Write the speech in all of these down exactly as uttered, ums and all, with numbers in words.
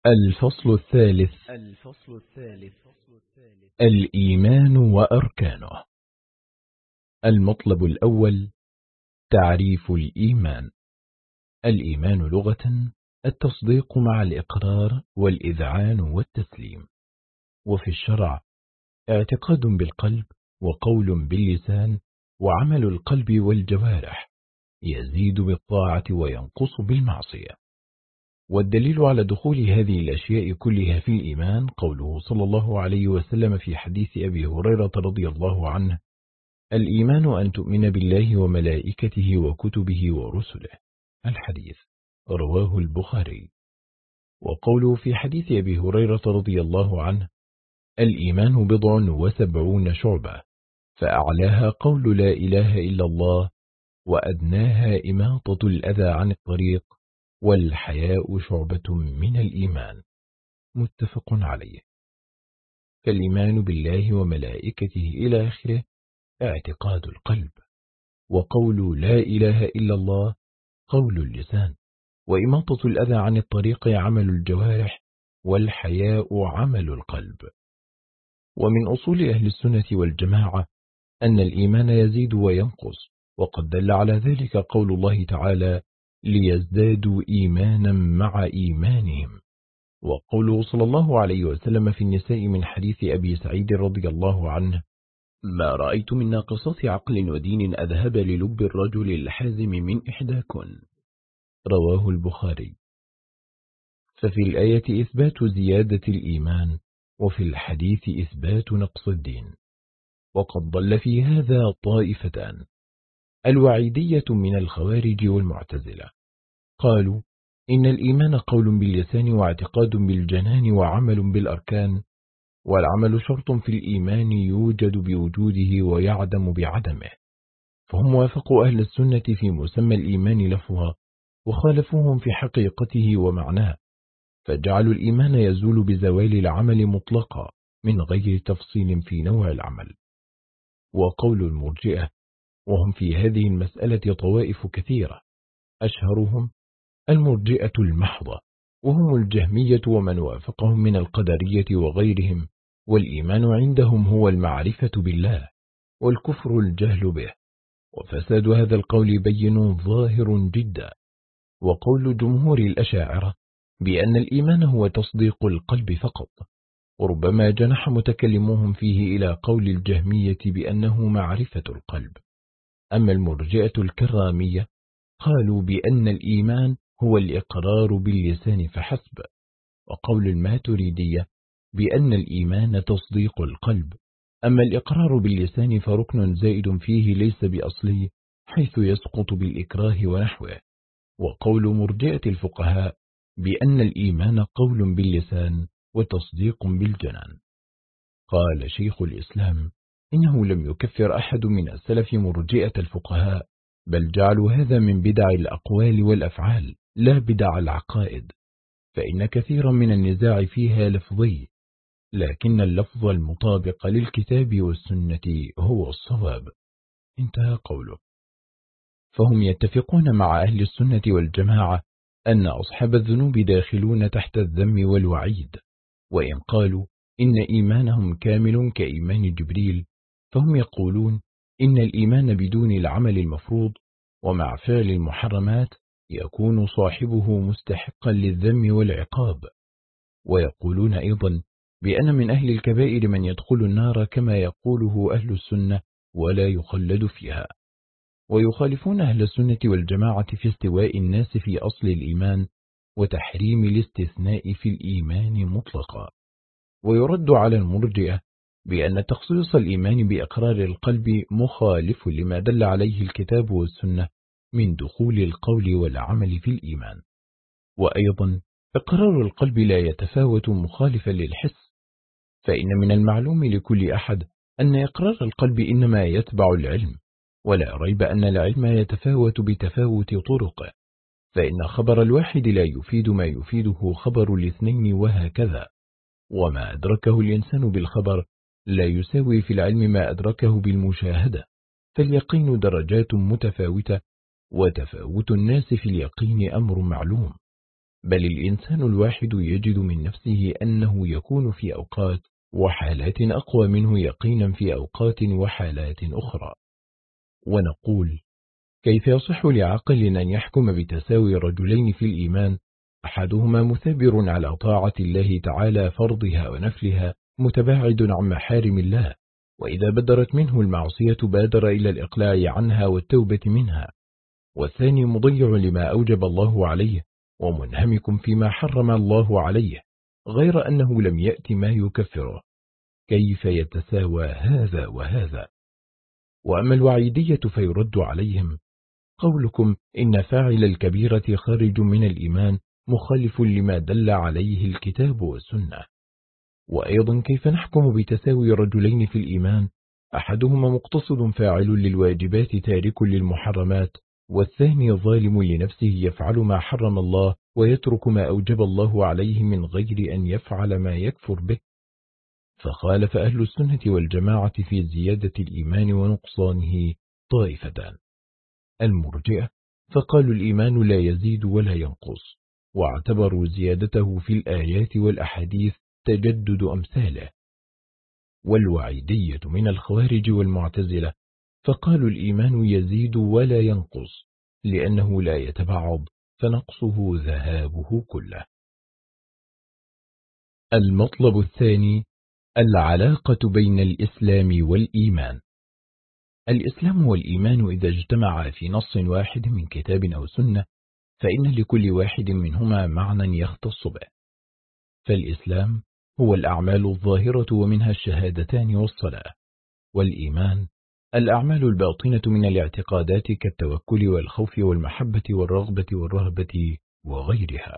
الفصل الثالث الفصل الثالث الإيمان وأركانه. المطلب الأول تعريف الإيمان. الإيمان لغة التصديق مع الإقرار والإذعان والتسليم، وفي الشرع اعتقاد بالقلب وقول باللسان وعمل القلب والجوارح، يزيد بالطاعة وينقص بالمعصية. والدليل على دخول هذه الأشياء كلها في الإيمان قوله صلى الله عليه وسلم في حديث أبي هريرة رضي الله عنه: الإيمان أن تؤمن بالله وملائكته وكتبه ورسله. الحديث رواه البخاري. وقوله في حديث أبي هريرة رضي الله عنه: الإيمان بضع وسبعون شعبة، فأعلاها قول لا إله إلا الله، وأدناها إماطة الأذى عن الطريق، والحياء شعبة من الإيمان. متفق عليه. فالإيمان بالله وملائكته إلى آخره اعتقاد القلب، وقول لا إله إلا الله قول اللسان، وإماطة الأذى عن الطريق عمل الجوارح، والحياء عمل القلب. ومن أصول أهل السنة والجماعة أن الإيمان يزيد وينقص، وقد دل على ذلك قول الله تعالى: ليزدادوا إيمانا مع إيمانهم. وقوله صلى الله عليه وسلم في النساء من حديث أبي سعيد رضي الله عنه: ما رأيت من ناقصات عقل ودين أذهب للب الرجل الحازم من إحداكن. رواه البخاري. ففي الآية إثبات زيادة الإيمان، وفي الحديث إثبات نقص الدين. وقد ضل في هذا طائفتان: الوعيدية من الخوارج والمعتزلة، قالوا إن الإيمان قول باللسان واعتقاد بالجنان وعمل بالأركان، والعمل شرط في الإيمان يوجد بوجوده ويعدم بعدمه. فهم وافقوا أهل السنة في مسمى الإيمان لفظا، وخالفوهم في حقيقته ومعناه، فجعلوا الإيمان يزول بزوال العمل مطلقا من غير تفصيل في نوع العمل. وقول المرجئة، وهم في هذه المسألة طوائف كثيرة، أشهرهم المرجئة المحضة، وهم الجهمية ومن وافقهم من القدرية وغيرهم. والإيمان عندهم هو المعرفة بالله، والكفر الجهل به. وفساد هذا القول بين ظاهر جدا. وقول جمهور الأشاعرة بأن الإيمان هو تصديق القلب فقط، وربما جنح متكلموهم فيه إلى قول الجهمية بأنه معرفة القلب. أما المرجئة الكرامية قالوا بأن الإيمان هو الإقرار باللسان فحسب. وقول الماتريدية بأن الإيمان تصديق القلب، أما الإقرار باللسان فركن زائد فيه ليس بأصلي، حيث يسقط بالإكراه ونحوه. وقول مرجئة الفقهاء بأن الإيمان قول باللسان وتصديق بالجنان. قال شيخ الإسلام إنه لم يكفر أحد من السلف مرجئة الفقهاء، بل جعلوا هذا من بدع الأقوال والأفعال لا بدع العقائد، فإن كثيرا من النزاع فيها لفظي، لكن اللفظ المطابق للكتاب والسنة هو الصواب. انتهى قوله. فهم يتفقون مع أهل السنة والجماعة أن أصحاب الذنوب داخلون تحت الذم والوعيد. وإن قالوا إن إيمانهم كامل كإيمان جبريل، فهم يقولون إن الإيمان بدون العمل المفروض ومع فعل المحرمات يكون صاحبه مستحقا للذم والعقاب. ويقولون أيضا بأن من أهل الكبائر من يدخل النار كما يقوله أهل السنة ولا يخلد فيها. ويخالفون أهل السنة والجماعة في استواء الناس في أصل الإيمان وتحريم الاستثناء في الإيمان مطلقا. ويرد على المرجئة بأن تخصيص الإيمان بإقرار القلب مخالف لما دل عليه الكتاب والسنة من دخول القول والعمل في الإيمان. وأيضا إقرار القلب لا يتفاوت مخالفا للحس، فإن من المعلوم لكل أحد أن إقرار القلب إنما يتبع العلم، ولا ريب أن العلم يتفاوت بتفاوت طرقه، فإن خبر الواحد لا يفيد ما يفيده خبر الاثنين، وهكذا. وما أدركه الإنسان بالخبر لا يساوي في العلم ما أدركه بالمشاهدة، فاليقين درجات متفاوتة، وتفاوت الناس في اليقين أمر معلوم. بل الإنسان الواحد يجد من نفسه أنه يكون في أوقات وحالات أقوى منه يقينا في أوقات وحالات أخرى. ونقول: كيف يصح لعاقل أن يحكم بتساوي رجلين في الإيمان أحدهما مثابر على طاعة الله تعالى فرضها ونفلها متباعد عن محارم الله، وإذا بدرت منه المعصية بادر إلى الإقلاع عنها والتوبة منها، والثاني مضيع لما أوجب الله عليه ومنهمك فيما حرم الله عليه غير أنه لم يأت ما يكفره؟ كيف يتساوى هذا وهذا؟ وأما الوعيدية فيرد عليهم: قولكم إن فاعل الكبيرة خارج من الإيمان مخالف لما دل عليه الكتاب والسنة. وأيضا كيف نحكم بتساوي رجلين في الإيمان أحدهما مقتصد فاعل للواجبات تارك للمحرمات، والثاني ظالم لنفسه يفعل ما حرم الله ويترك ما أوجب الله عليه من غير أن يفعل ما يكفر به؟ فخالف أهل السنة والجماعة في زيادة الإيمان ونقصانه طائفتان: المرجئة فقالوا الإيمان لا يزيد ولا ينقص، واعتبروا زيادته في الآيات والأحاديث تجدد أمثاله. والوعيدية من الخوارج والمعتزلة فقالوا الإيمان يزيد ولا ينقص لأنه لا يتبعض فنقصه ذهابه كله. المطلب الثاني: العلاقة بين الإسلام والإيمان. الإسلام والإيمان إذا اجتمعا في نص واحد من كتاب أو سنة فإن لكل واحد منهما معنى يختص به. فالإسلام هو الأعمال الظاهرة ومنها الشهادتان والصلاة، والإيمان الأعمال الباطنة من الاعتقادات كالتوكل والخوف والمحبة والرغبة والرهبة وغيرها.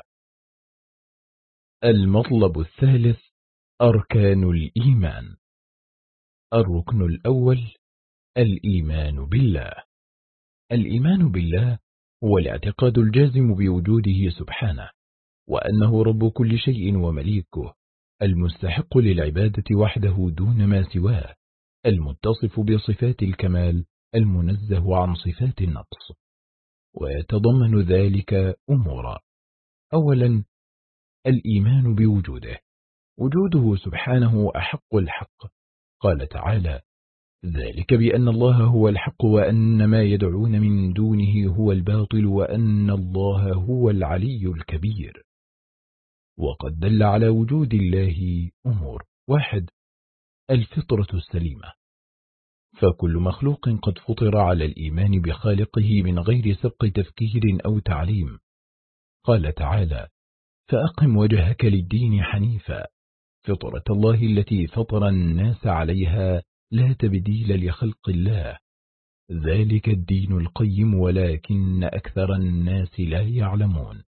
المطلب الثالث: أركان الإيمان. الركن الأول: الإيمان بالله. الإيمان بالله هو الاعتقاد الجازم بوجوده سبحانه، وأنه رب كل شيء ومليكه، المستحق للعبادة وحده دون ما سواه، المتصف بصفات الكمال، المنزه عن صفات النقص. ويتضمن ذلك أمورا: أولا الإيمان بوجوده، وجوده سبحانه أحق الحق، قال تعالى: ذلك بأن الله هو الحق وأن ما يدعون من دونه هو الباطل وأن الله هو العلي الكبير. وقد دل على وجود الله أمور: واحد الفطرة السليمة، فكل مخلوق قد فطر على الإيمان بخالقه من غير سبق تفكير أو تعليم، قال تعالى: فأقم وجهك للدين حنيفا، فطرة الله التي فطر الناس عليها لا تبديل لخلق الله، ذلك الدين القيم ولكن أكثر الناس لا يعلمون.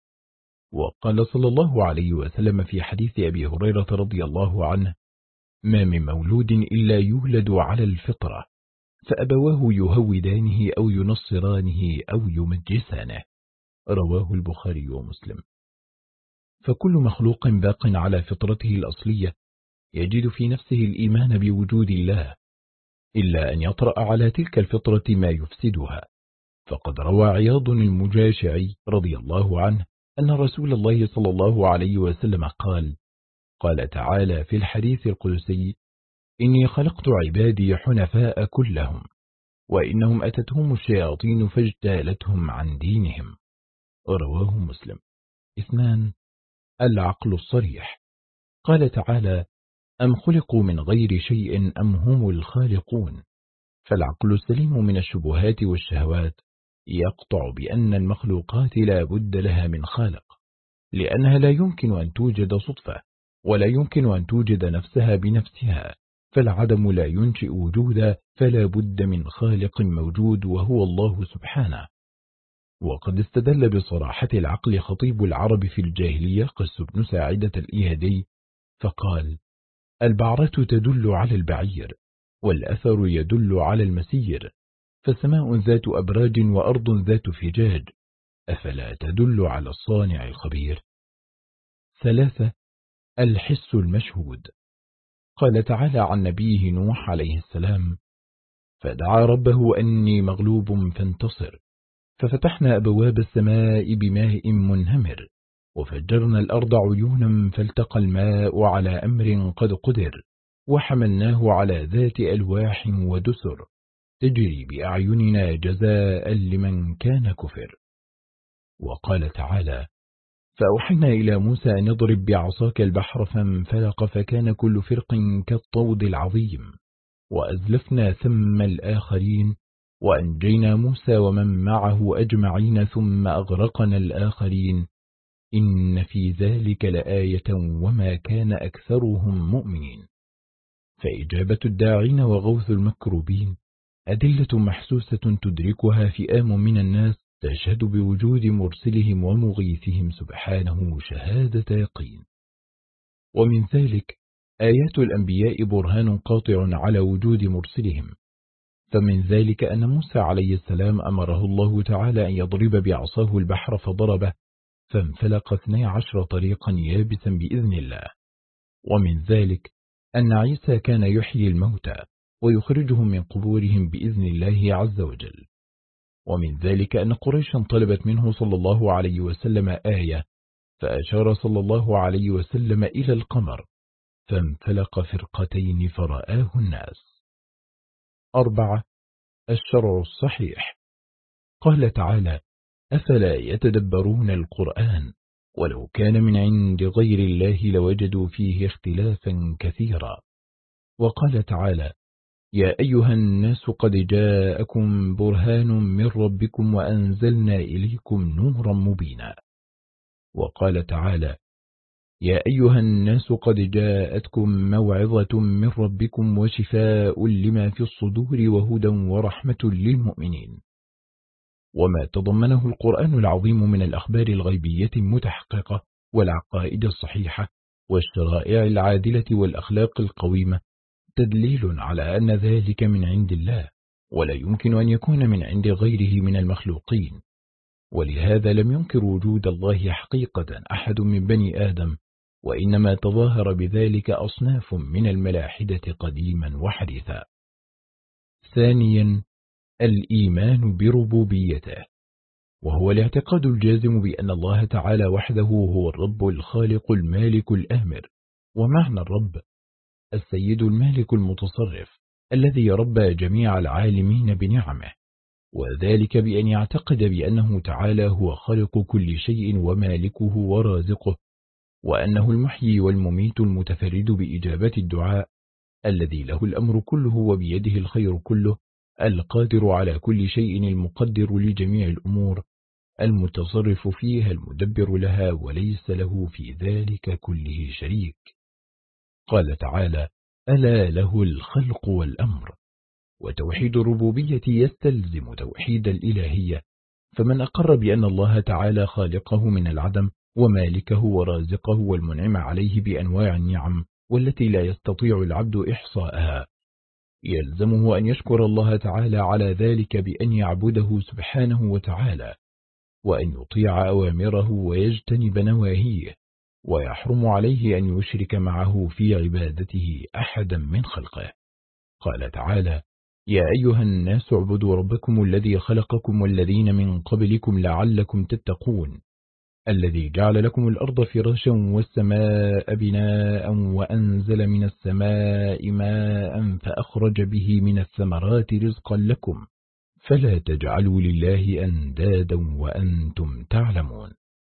وقال صلى الله عليه وسلم في حديث أبي هريرة رضي الله عنه: ما من مولود إلا يولد على الفطرة، فأبواه يهودانه أو ينصرانه أو يمجسانه، رواه البخاري ومسلم. فكل مخلوق باق على فطرته الأصلية يجد في نفسه الإيمان بوجود الله، إلا أن يطرأ على تلك الفطرة ما يفسدها. فقد روى عياض المجاشعي رضي الله عنه أن رسول الله صلى الله عليه وسلم قال: قال تعالى في الحديث القدسي: إني خلقت عبادي حنفاء كلهم، وإنهم أتتهم الشياطين فاجتالتهم عن دينهم، رواه مسلم. اثنان العقل الصريح، قال تعالى: أم خلقوا من غير شيء أم هم الخالقون. فالعقل السليم من الشبهات والشهوات يقطع بأن المخلوقات لا بد لها من خالق، لأنها لا يمكن أن توجد صدفة، ولا يمكن أن توجد نفسها بنفسها، فالعدم لا ينشئ وجودا، فلا بد من خالق موجود وهو الله سبحانه. وقد استدل بصراحة العقل خطيب العرب في الجاهلية قس بن ساعدة الإيهادي فقال: البعرة تدل على البعير، والأثر يدل على المسير، فسماء ذات أبراج وأرض ذات فجاج، أفلا تدل على الصانع الخبير. ثلاثة الحس المشهود، قال تعالى عن نبيه نوح عليه السلام: فدعا ربه أني مغلوب فانتصر، ففتحنا أبواب السماء بماء منهمر، وفجرنا الأرض عيونا فالتقى الماء على أمر قد قدر وحملناه على ذات ألواح ودسر تجري بأعيننا جزاء لمن كان كفر. وقال تعالى: فأوحينا إلى موسى أن اضرب بعصاك البحر فانفلق فكان كل فرق كالطود العظيم وأزلفنا ثم الآخرين وأنجينا موسى ومن معه أجمعين ثم أغرقنا الآخرين إن في ذلك لآية وما كان أكثرهم مؤمنين. فإجابة الداعين وغوث المكروبين أدلة محسوسة تدركها فئام من الناس تشهد بوجود مرسلهم ومغيثهم سبحانه شهادة يقين. ومن ذلك آيات الأنبياء برهان قاطع على وجود مرسلهم. فمن ذلك أن موسى عليه السلام أمره الله تعالى أن يضرب بعصاه البحر فضربه فانفلق اثني عشر طريقا يابسا بإذن الله. ومن ذلك أن عيسى كان يحيي الموتى ويخرجهم من قبورهم بإذن الله عز وجل. ومن ذلك أن قريشا طلبت منه صلى الله عليه وسلم آية فأشار صلى الله عليه وسلم إلى القمر فانفلق فرقتين فرآه الناس. أربعة. الشرع الصحيح. قال تعالى: أفلا يتدبرون القرآن ولو كان من عند غير الله لوجدوا فيه اختلافا كثيرا. وقال تعالى: يا أيها الناس قد جاءكم برهان من ربكم وأنزلنا إليكم نورا مبينا. وقال تعالى: يا أيها الناس قد جاءتكم موعظة من ربكم وشفاء لما في الصدور وهدى ورحمة للمؤمنين. وما تضمنه القرآن العظيم من الأخبار الغيبية المتحققة والعقائد الصحيحة والشرائع العادلة والأخلاق القويمة تدليل على أن ذلك من عند الله ولا يمكن أن يكون من عند غيره من المخلوقين. ولهذا لم ينكر وجود الله حقيقة أحد من بني آدم، وإنما تظاهر بذلك أصناف من الملاحدة قديما وحديثا. ثانيا، الإيمان بربوبيته، وهو الاعتقاد الجازم بأن الله تعالى وحده هو الرب الخالق المالك الآمر. ومعنى الرب السيد المالك المتصرف الذي ربى جميع العالمين بنعمه، وذلك بأن يعتقد بأنه تعالى هو خالق كل شيء ومالكه ورازقه، وأنه المحيي والمميت المتفرد بإجابة الدعاء الذي له الأمر كله وبيده الخير كله، القادر على كل شيء المقدر لجميع الأمور، المتصرف فيها المدبر لها وليس له في ذلك كله شريك. قال تعالى: ألا له الخلق والأمر. وتوحيد الربوبية يستلزم توحيد الإلهية، فمن أقر بأن الله تعالى خالقه من العدم ومالكه ورازقه والمنعم عليه بأنواع النعم والتي لا يستطيع العبد إحصاءها، يلزمه أن يشكر الله تعالى على ذلك بأن يعبده سبحانه وتعالى، وأن يطيع أوامره ويجتنب نواهيه، ويحرم عليه أن يشرك معه في عبادته أحدا من خلقه. قال تعالى: يا أيها الناس اعبدوا ربكم الذي خلقكم والذين من قبلكم لعلكم تتقون، الذي جعل لكم الأرض فراشا والسماء بناء وأنزل من السماء ماء فأخرج به من الثمرات رزقا لكم فلا تجعلوا لله أندادا وأنتم تعلمون.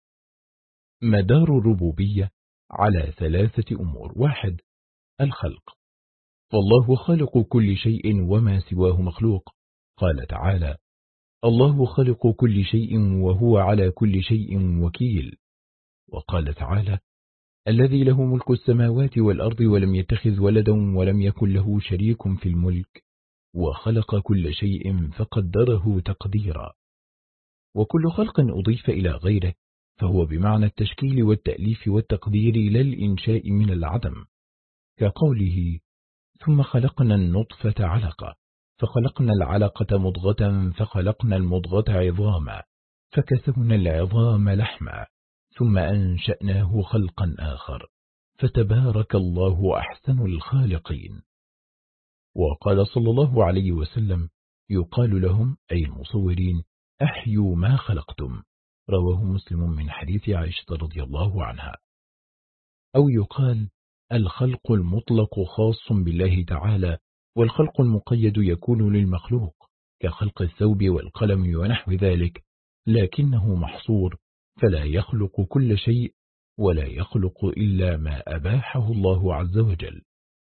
مدار الربوبية على ثلاثة أمور. واحد، الخلق، فالله خالق كل شيء وما سواه مخلوق. قال تعالى: الله خالق كل شيء وهو على كل شيء وكيل. وقال تعالى: الذي له ملك السماوات والأرض ولم يتخذ ولدا ولم يكن له شريك في الملك وخلق كل شيء فقدره تقديرا. وكل خلق أضيف إلى غيره فهو بمعنى التشكيل والتأليف والتقدير لا الإنشاء من العدم، كقوله: ثم خلقنا النطفة علقة فخلقنا العلقة مضغة فخلقنا المضغة عظاما فكسونا العظام لحما ثم أنشأناه خلقا آخر فتبارك الله أحسن الخالقين. وقال صلى الله عليه وسلم: يقال لهم أي المصورين: أحيوا ما خلقتم، رواه مسلم من حديث عائشة رضي الله عنها. أو يقال الخلق المطلق خاص بالله تعالى، والخلق المقيد يكون للمخلوق كخلق الثوب والقلم ونحو ذلك، لكنه محصور فلا يخلق كل شيء ولا يخلق إلا ما أباحه الله عز وجل.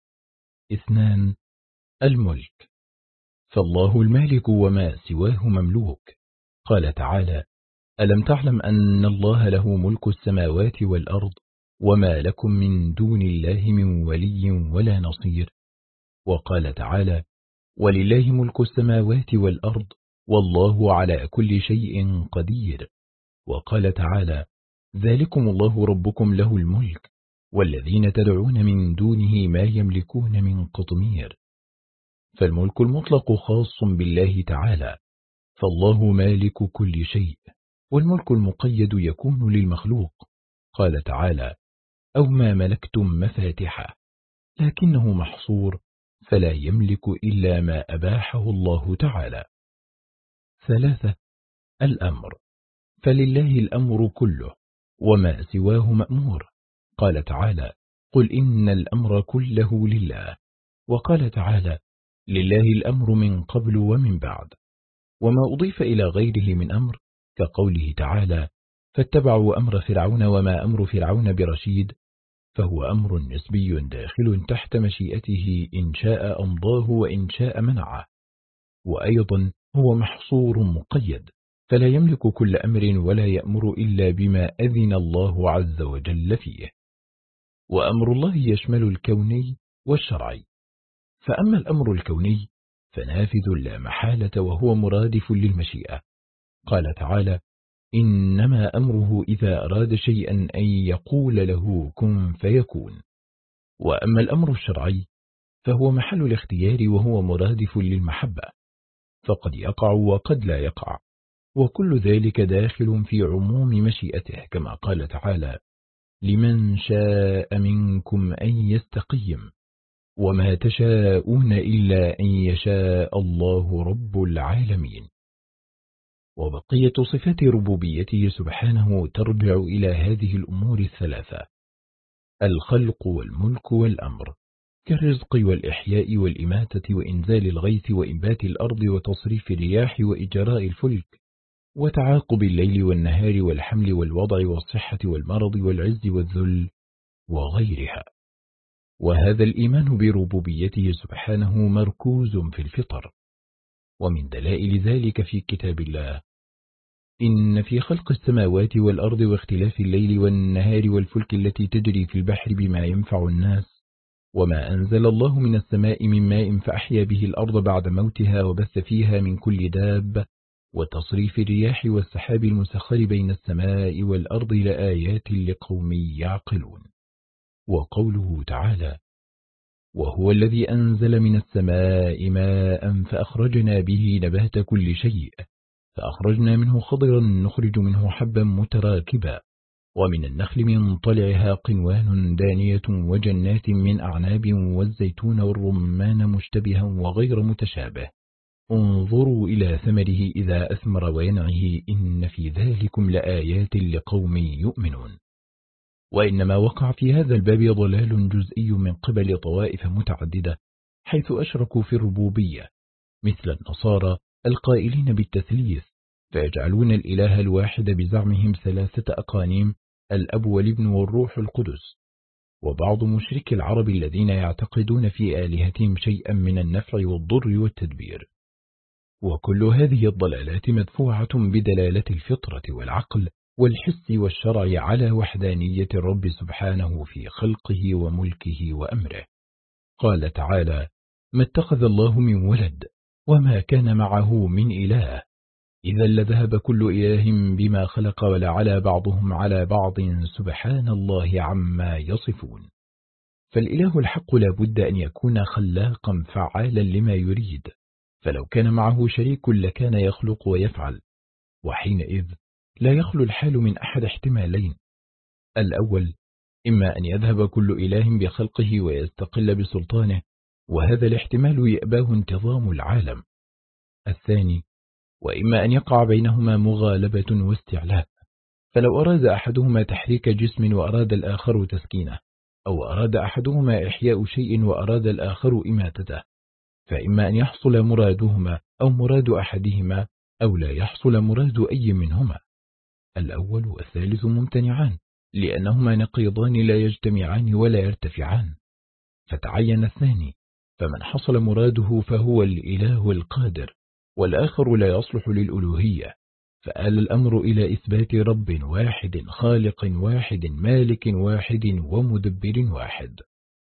اثنان، الملك، فالله المالك وما سواه مملوك. قال تعالى: ألم تعلم أن الله له ملك السماوات والأرض وما لكم من دون الله من ولي ولا نصير. وقال تعالى: ولله ملك السماوات والأرض والله على كل شيء قدير. وقال تعالى: ذلكم الله ربكم له الملك والذين تدعون من دونه ما يملكون من قطمير. فالملك المطلق خاص بالله تعالى، فالله مالك كل شيء، والملك المقيد يكون للمخلوق. قال تعالى: أو ما ملكتم مفاتحه، لكنه محصور فلا يملك إلا ما أباحه الله تعالى. ثلاثة، الأمر، فلله الأمر كله وما سواه مأمور. قال تعالى: قل إن الأمر كله لله. وقال تعالى: لله الأمر من قبل ومن بعد. وما أضيف إلى غيره من أمر كقوله تعالى: فاتبعوا أمر فرعون وما أمر فرعون برشيد، فهو أمر نسبي داخل تحت مشيئته إن شاء أمضاه وإن شاء منعه. وأيضا هو محصور مقيد، فلا يملك كل أمر ولا يأمر إلا بما أذن الله عز وجل فيه. وأمر الله يشمل الكوني والشرعي. فأما الأمر الكوني فنافذ لا محالة وهو مرادف للمشيئة. قال تعالى: إنما أمره إذا أراد شيئا أن يقول له كن فيكون. وأما الأمر الشرعي فهو محل الاختيار وهو مرادف للمحبة، فقد يقع وقد لا يقع، وكل ذلك داخل في عموم مشيئته، كما قال تعالى: لمن شاء منكم أن يستقيم وما تشاءون إلا أن يشاء الله رب العالمين. وبقية صفات ربوبيته سبحانه ترجع إلى هذه الأمور الثلاثة: الخلق والملك والأمر، كالرزق والإحياء والإماتة وإنزال الغيث وإنبات الأرض وتصريف الرياح وإجراء الفلك وتعاقب الليل والنهار والحمل والوضع والصحة والمرض والعز والذل وغيرها. وهذا الإيمان بربوبيته سبحانه مركوز في الفطر. ومن دلائل ذلك في كتاب الله: إن في خلق السماوات والأرض واختلاف الليل والنهار والفلك التي تجري في البحر بما ينفع الناس وما أنزل الله من السماء من ماء فأحيا به الأرض بعد موتها وبث فيها من كل داب وتصريف الرياح والسحاب المسخر بين السماء والأرض لآيات لقوم يعقلون. وقوله تعالى: وهو الذي أنزل من السماء ماء فأخرجنا به نبات كل شيء فأخرجنا منه خضرا نخرج منه حبا متراكبا ومن النخل من طلعها قنوان دانية وجنات من أعناب والزيتون والرمان مشتبها وغير متشابه انظروا إلى ثمره إذا أثمر وينعه إن في ذلكم لآيات لقوم يؤمنون. وإنما وقع في هذا الباب ضلال جزئي من قبل طوائف متعددة حيث أشركوا في الربوبية، مثل النصارى القائلين بالتثليث، فيجعلون الإله الواحد بزعمهم ثلاثة أقانيم: الأب والابن والروح القدس. وبعض مشرك العرب الذين يعتقدون في آلهتهم شيئا من النفع والضر والتدبير. وكل هذه الضلالات مدفوعة بدلالة الفطرة والعقل والحس والشرع على وحدانية الرب سبحانه في خلقه وملكه وأمره. قال تعالى: ما اتخذ الله من ولد وما كان معه من إله إذا لذهب كل إله بما خلق ولعلى بعضهم على بعض سبحان الله عما يصفون. فالإله الحق لا بد أن يكون خلاقا فعالا لما يريد، فلو كان معه شريك لكان يخلق ويفعل، وحينئذ لا يخلو الحال من أحد احتمالين: الأول إما أن يذهب كل إله بخلقه ويستقل بسلطانه، وهذا الاحتمال يأباه انتظام العالم. الثاني وإما أن يقع بينهما مغالبة واستعلاء، فلو أراد أحدهما تحريك جسم وأراد الآخر تسكينه، أو أراد أحدهما إحياء شيء وأراد الآخر إماتته، فإما أن يحصل مرادهما أو مراد أحدهما، أو لا يحصل مراد أي منهما. الأول والثالث ممتنعان، لأنهما نقيضان لا يجتمعان ولا يرتفعان، فتعين الثاني، فمن حصل مراده فهو الإله القادر، والآخر لا يصلح للألوهية، فآل الأمر إلى إثبات رب واحد خالق واحد مالك واحد ومدبر واحد.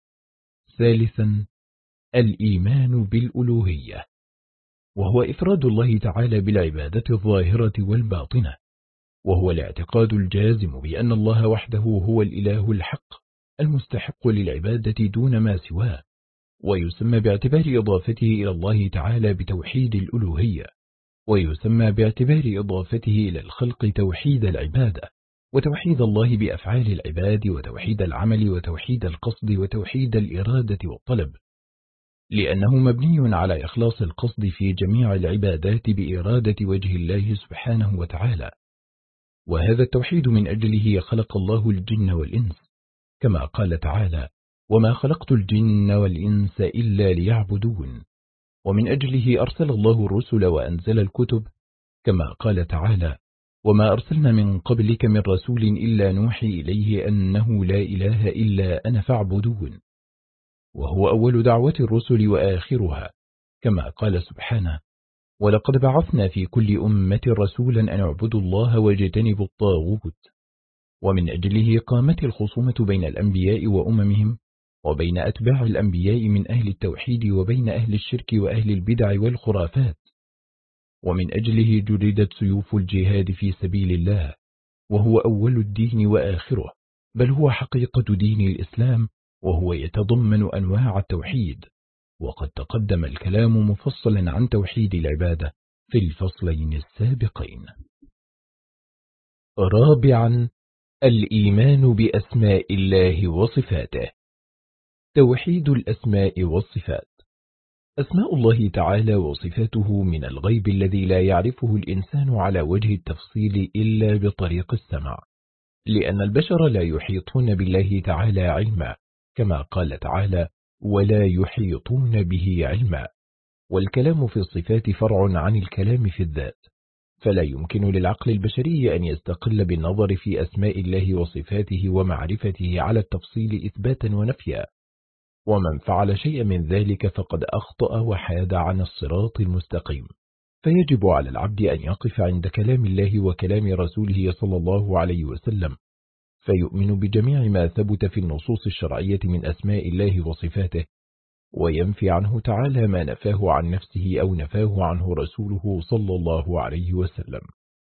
ثالثا، الإيمان بالألوهية، وهو إفراد الله تعالى بالعبادة الظاهرة والباطنة، وهو الاعتقاد الجازم بأن الله وحده هو الإله الحق المستحق للعبادة دون ما سواه، ويسمى باعتبار إضافته إلى الله تعالى بتوحيد الألوهية، ويسمى باعتبار إضافته إلى الخلق توحيد العبادة، وتوحيد الله بأفعال العباد، وتوحيد العمل، وتوحيد القصد، وتوحيد الإرادة والطلب، لأنه مبني على إخلاص القصد في جميع العبادات بإرادة وجه الله سبحانه وتعالى. وهذا التوحيد من أجله خلق الله الجن والإنس، كما قال تعالى: وما خلقت الجن والإنس إلا ليعبدون. ومن أجله أرسل الله الرسل وأنزل الكتب، كما قال تعالى: وما أرسلنا من قبلك من رسول إلا نوحي إليه أنه لا إله إلا أنا فاعبدون. وهو أول دعوة الرسل وآخرها، كما قال سبحانه: ولقد بعثنا في كل أمة رسولا أن اعبدوا الله واجتنبوا الطاغوت. ومن أجله قامت الخصومة بين الأنبياء وأممهم، وبين أتباع الأنبياء من أهل التوحيد وبين أهل الشرك وأهل البدع والخرافات. ومن أجله جردت سيوف الجهاد في سبيل الله، وهو أول الدين وآخره، بل هو حقيقة دين الإسلام، وهو يتضمن أنواع التوحيد، وقد تقدم الكلام مفصلا عن توحيد العبادة في الفصلين السابقين. رابعا، الإيمان بأسماء الله وصفاته. توحيد الأسماء والصفات. أسماء الله تعالى وصفاته من الغيب الذي لا يعرفه الإنسان على وجه التفصيل إلا بطريق السمع، لأن البشر لا يحيطون بالله تعالى علما، كما قال تعالى: ولا يحيطون به علما. والكلام في الصفات فرع عن الكلام في الذات، فلا يمكن للعقل البشري أن يستقل بالنظر في أسماء الله وصفاته ومعرفته على التفصيل إثباتا ونفيا، ومن فعل شيء من ذلك فقد أخطأ وحاد عن الصراط المستقيم. فيجب على العبد أن يقف عند كلام الله وكلام رسوله صلى الله عليه وسلم، فيؤمن بجميع ما ثبت في النصوص الشرعية من أسماء الله وصفاته، وينفي عنه تعالى ما نفاه عن نفسه أو نفاه عنه رسوله صلى الله عليه وسلم.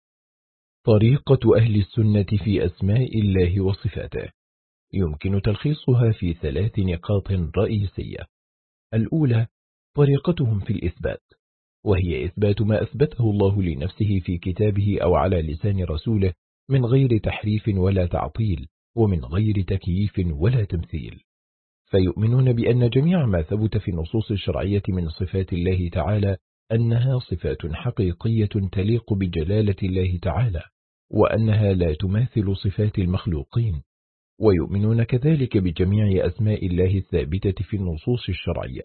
طريقة أهل السنة في أسماء الله وصفاته يمكن تلخيصها في ثلاث نقاط رئيسية. الأولى، طريقتهم في الإثبات، وهي إثبات ما أثبته الله لنفسه في كتابه أو على لسان رسوله من غير تحريف ولا تعطيل، ومن غير تكييف ولا تمثيل. فيؤمنون بأن جميع ما ثبت في النصوص الشرعية من صفات الله تعالى أنها صفات حقيقية تليق بجلالة الله تعالى، وأنها لا تماثل صفات المخلوقين. ويؤمنون كذلك بجميع أسماء الله الثابتة في النصوص الشرعية.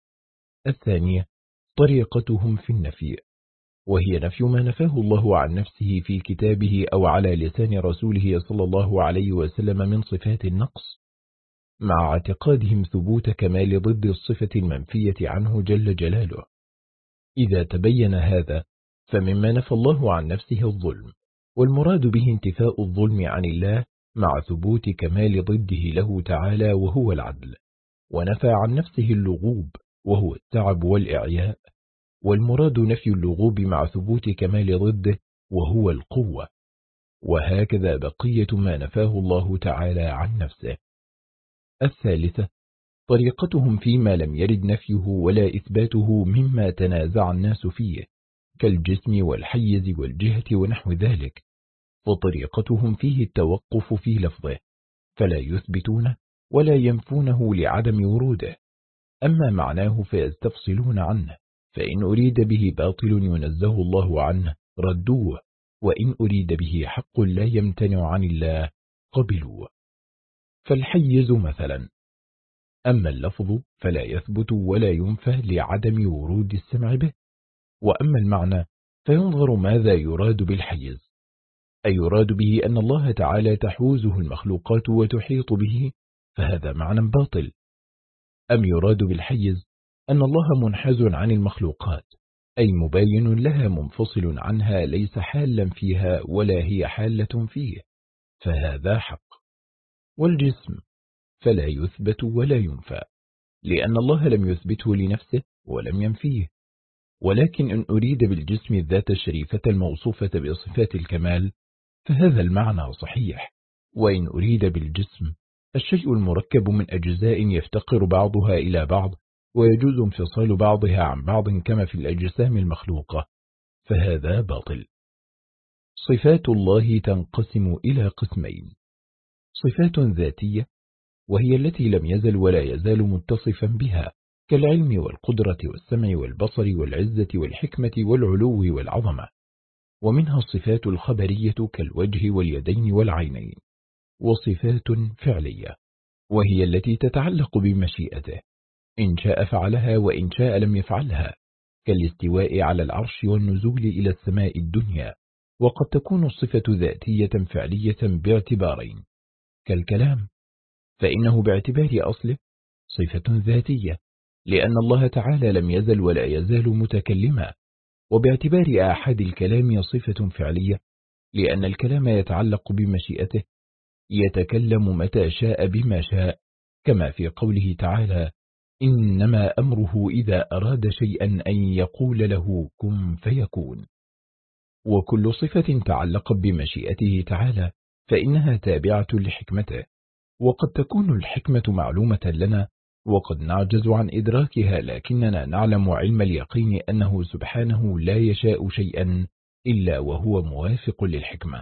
الثانية، طريقتهم في النفي، وهي نفي ما نفاه الله عن نفسه في كتابه أو على لسان رسوله صلى الله عليه وسلم من صفات النقص، مع اعتقادهم ثبوت كمال ضد الصفة المنفية عنه جل جلاله. إذا تبين هذا، فمما نفى الله عن نفسه الظلم، والمراد به انتفاء الظلم عن الله مع ثبوت كمال ضده له تعالى وهو العدل، ونفى عن نفسه اللغوب وهو التعب والإعياء، والمراد نفي اللغوب مع ثبوت كمال ضده وهو القوة، وهكذا بقية ما نفاه الله تعالى عن نفسه. الثالثة، طريقتهم فيما لم يرد نفيه ولا إثباته مما تنازع الناس فيه، كالجسم والحيز والجهة ونحو ذلك، وطريقتهم فيه التوقف في لفظه، فلا يثبتونه ولا ينفونه لعدم وروده، أما معناه فيستفصلون عنه، فإن أريد به باطل ينزه الله عنه ردوه، وإن أريد به حق لا يمتنع عن الله قبلوه. فالحيز مثلا، أما اللفظ فلا يثبت ولا ينفى لعدم ورود السمع به، وأما المعنى فينظر ماذا يراد بالحيز، أيراد به أن الله تعالى تحوزه المخلوقات وتحيط به، فهذا معنى باطل، أم يراد بالحيز أن الله منحاز عن المخلوقات، أي مباين لها منفصل عنها ليس حالا فيها ولا هي حالة فيه، فهذا حق. والجسم فلا يثبت ولا ينفى، لأن الله لم يثبته لنفسه ولم ينفيه، ولكن إن أريد بالجسم الذات الشريفة الموصوفة بصفات الكمال فهذا المعنى صحيح، وإن أريد بالجسم الشيء المركب من أجزاء يفتقر بعضها إلى بعض ويجوز انفصال بعضها عن بعض كما في الأجسام المخلوقة فهذا باطل. صفات الله تنقسم إلى قسمين: صفات ذاتية وهي التي لم يزل ولا يزال متصفا بها كالعلم والقدرة والسمع والبصر والعزة والحكمة والعلو والعظمة، ومنها الصفات الخبرية كالوجه واليدين والعينين. وصفات فعلية وهي التي تتعلق بمشيئته، إن شاء فعلها وإن شاء لم يفعلها، كالاستواء على العرش والنزول إلى السماء الدنيا. وقد تكون الصفة ذاتية فعلية باعتبارين، كالكلام فإنه باعتبار أصله صفة ذاتية لأن الله تعالى لم يزل ولا يزال متكلما، وباعتبار آحاد الكلام صفة فعلية لأن الكلام يتعلق بمشيئته، يتكلم متى شاء بما شاء، كما في قوله تعالى: إنما أمره إذا أراد شيئا أن يقول له كن فيكون. وكل صفة تعلق بمشيئته تعالى فإنها تابعة لحكمته، وقد تكون الحكمة معلومة لنا وقد نعجز عن إدراكها، لكننا نعلم علم اليقين أنه سبحانه لا يشاء شيئا إلا وهو موافق للحكمة.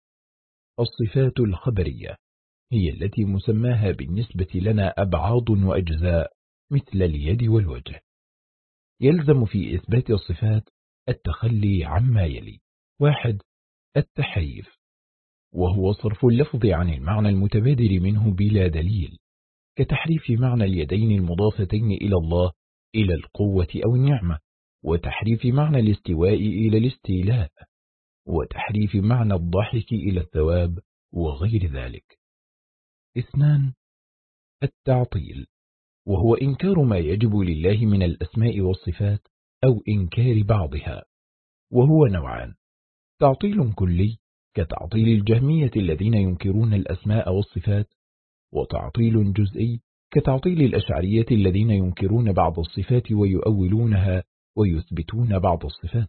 الصفات الخبرية هي التي مسماها بالنسبة لنا أبعاض وأجزاء مثل اليد والوجه. يلزم في إثبات الصفات التخلي عما يلي: واحد، التحريف، وهو صرف اللفظ عن المعنى المتبادر منه بلا دليل، كتحريف معنى اليدين المضافتين إلى الله إلى القوة أو النعمة، وتحريف معنى الاستواء إلى الاستيلاء، وتحريف معنى الضحك إلى الثواب وغير ذلك. اثنان، التعطيل، وهو إنكار ما يجب لله من الأسماء والصفات أو إنكار بعضها، وهو نوعان: تعطيل كلي كتعطيل الجهمية الذين ينكرون الأسماء والصفات، وتعطيل جزئي كتعطيل الأشعرية الذين ينكرون بعض الصفات ويؤولونها ويثبتون بعض الصفات.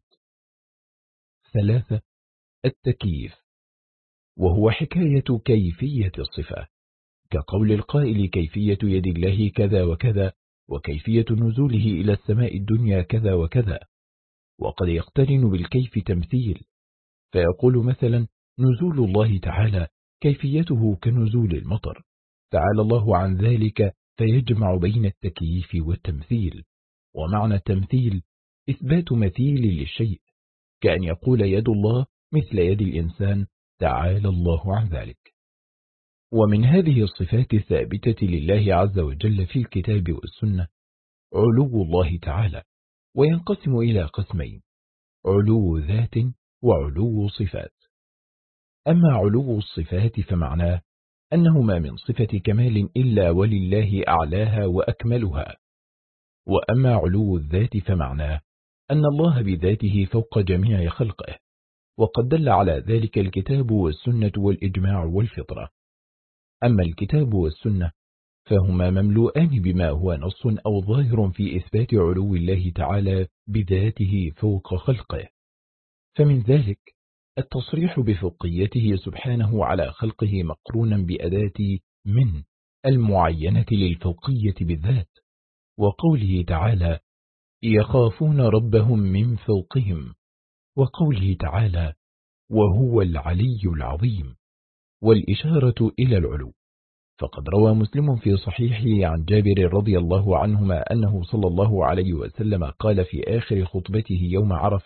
ثلاثة، التكييف، وهو حكاية كيفية الصفة، كقول القائل: كيفية يد الله كذا وكذا، وكيفية نزوله إلى السماء الدنيا كذا وكذا. وقد يقترن بالكيف تمثيل، فيقول مثلا: نزول الله تعالى كيفيته كنزول المطر، تعالى الله عن ذلك، فيجمع بين التكييف والتمثيل. ومعنى التمثيل إثبات مثيل للشيء، كأن يقول يد الله مثل يد الإنسان، تعالى الله عن ذلك. ومن هذه الصفات الثابتة لله عز وجل في الكتاب والسنة علو الله تعالى، وينقسم إلى قسمين: علو ذات وعلو صفات. أما علو الصفات فمعناه أنه ما من صفة كمال إلا ولله أعلاها وأكملها. وأما علو الذات فمعناه أن الله بذاته فوق جميع خلقه، وقد دل على ذلك الكتاب والسنة والإجماع والفطرة. أما الكتاب والسنة فهما مملوءان بما هو نص أو ظاهر في إثبات علو الله تعالى بذاته فوق خلقه، فمن ذلك التصريح بفوقيته سبحانه على خلقه مقرونا بأداة من المعينة للفوقية بالذات، وقوله تعالى: يخافون ربهم من فوقهم، وقوله تعالى: وهو العلي العظيم، والإشارة إلى العلو. فقد روى مسلم في صحيحه عن جابر رضي الله عنهما أنه صلى الله عليه وسلم قال في آخر خطبته يوم عرفة: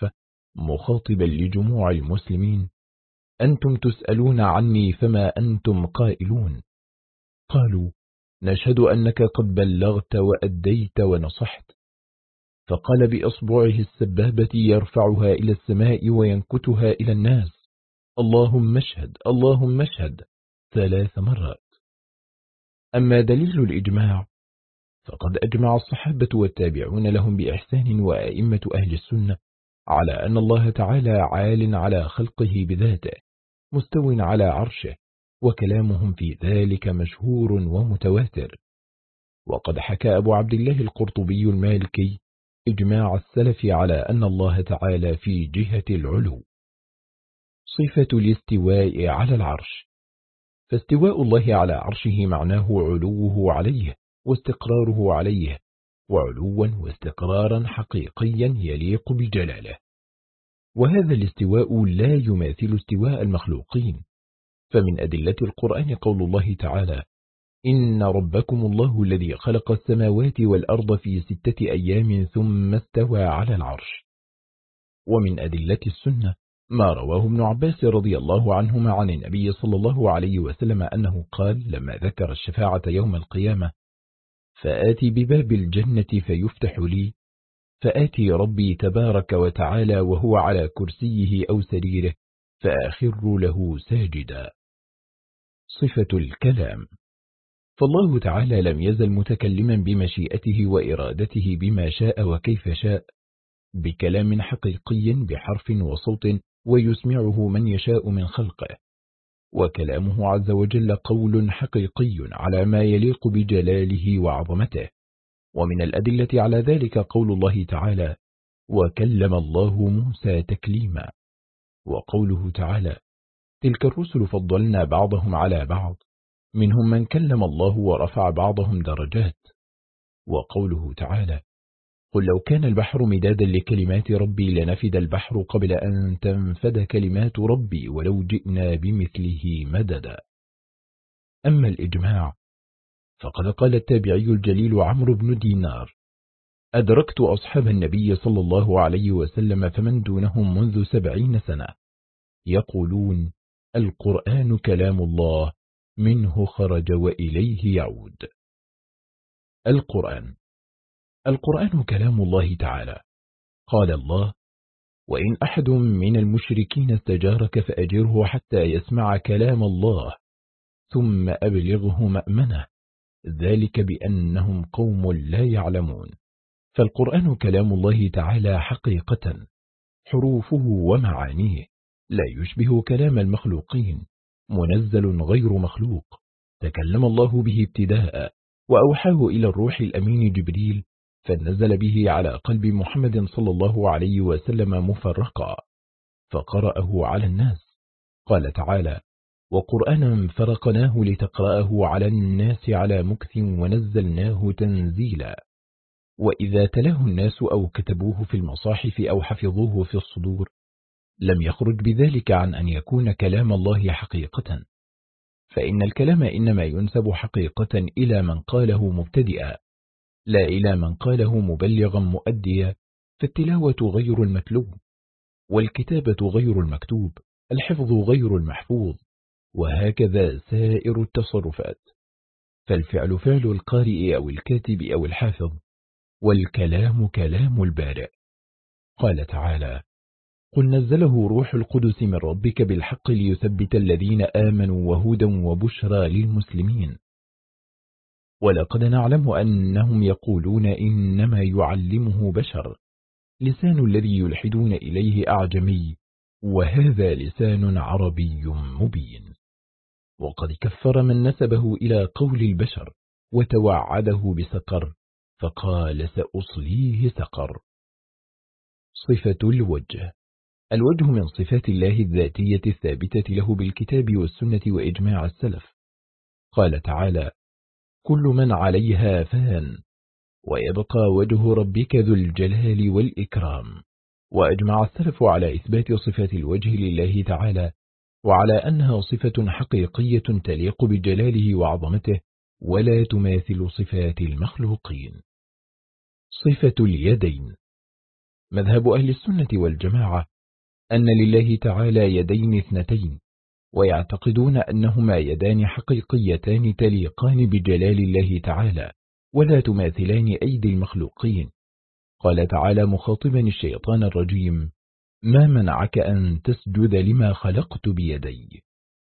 مخاطبا لجموع المسلمين: أنتم تسألون عني فما أنتم قائلون؟ قالوا: نشهد أنك قد بلغت وأديت ونصحت. فقال بأصبعه السبابة يرفعها إلى السماء وينكتها إلى الناس: اللهم اشهد اللهم اشهد ثلاث مرات. أما دليل الإجماع فقد أجمع الصحابة والتابعون لهم بإحسان وأئمة أهل السنة على أن الله تعالى عال على خلقه بذاته مستو على عرشه، وكلامهم في ذلك مشهور ومتواتر. وقد حكى أبو عبد الله القرطبي المالكي إجماع السلف على أن الله تعالى في جهة العلو. صفة الاستواء على العرش. فاستواء الله على عرشه معناه علوه عليه واستقراره عليه، وعلوا واستقرارا حقيقيا يليق بجلاله. وهذا الاستواء لا يماثل استواء المخلوقين، فمن أدلة القرآن قول الله تعالى: إن ربكم الله الذي خلق السماوات والأرض في ستة أيام ثم استوى على العرش. ومن أدلة السنة ما رواه ابن عباس رضي الله عنهما عن النبي صلى الله عليه وسلم أنه قال لما ذكر الشفاعة يوم القيامة: فآتي بباب الجنة فيفتح لي، فآتي ربي تبارك وتعالى وهو على كرسيه أو سريره، فأخر له ساجدا. صفة الكلام. فالله تعالى لم يزل متكلما بمشيئته وإرادته بما شاء وكيف شاء، بكلام حقيقي بحرف وصوت ويسمعه من يشاء من خلقه. وكلامه عز وجل قول حقيقي على ما يليق بجلاله وعظمته. ومن الأدلة على ذلك قول الله تعالى: وكلم الله موسى تكليما. وقوله تعالى: تلك الرسل فضلنا بعضهم على بعض، منهم من كلم الله ورفع بعضهم درجات. وقوله تعالى: قل لو كان البحر مدادا لكلمات ربي لنفد البحر قبل أن تنفد كلمات ربي ولو جئنا بمثله مددا. أما الإجماع فقد قال التابعي الجليل عمرو بن دينار: أدركت أصحاب النبي صلى الله عليه وسلم فمن دونهم منذ سبعين سنة يقولون: القرآن كلام الله منه خرج وإليه يعود. القرآن. القرآن كلام الله تعالى. قال الله: وإن أحد من المشركين استجارك فأجره حتى يسمع كلام الله ثم أبلغه مأمنه، ذلك بأنهم قوم لا يعلمون. فالقرآن كلام الله تعالى حقيقة، حروفه ومعانيه لا يشبه كلام المخلوقين، منزل غير مخلوق، تكلم الله به ابتداء وأوحاه إلى الروح الأمين جبريل، فنزل به على قلب محمد صلى الله عليه وسلم مفرقا فقرأه على الناس. قال تعالى: وقرآنا فرقناه لتقرأه على الناس على مكث ونزلناه تنزيلا. وإذا تلاه الناس أو كتبوه في المصاحف أو حفظوه في الصدور لم يخرج بذلك عن أن يكون كلام الله حقيقة، فإن الكلام إنما ينسب حقيقة إلى من قاله مبتدئا لا إلى من قاله مبلغا مؤديا، فالتلاوة غير المتلو، والكتابة غير المكتوب، الحفظ غير المحفوظ، وهكذا سائر التصرفات. فالفعل فعل القارئ أو الكاتب أو الحافظ، والكلام كلام البارئ. قال تعالى: قل نزله روح القدس من ربك بالحق ليثبت الذين آمنوا وهدى وبشرى للمسلمين. ولقد نعلم أنهم يقولون إنما يعلمه بشر، لسان الذي يلحدون إليه أعجمي، وهذا لسان عربي مبين. وقد كفر من نسبه إلى قول البشر وتوعده بسقر، فقال: سأصليه سقر. صفة الوجه. الوجه من صفات الله الذاتية الثابتة له بالكتاب والسنة وإجماع السلف. قال تعالى: كل من عليها فان، ويبقى وجه ربك ذو الجلال والإكرام. وأجمع السلف على إثبات صفة الوجه لله تعالى، وعلى أنها صفة حقيقية تليق بجلاله وعظمته، ولا تماثل صفات المخلوقين. صفة اليدين. مذهب أهل السنة والجماعة أن لله تعالى يدين اثنتين، ويعتقدون أنهما يدان حقيقيتان تليقان بجلال الله تعالى ولا تماثلان أيدي المخلوقين. قال تعالى مخاطبا الشيطان الرجيم: ما منعك أن تسجد لما خلقت بيدي.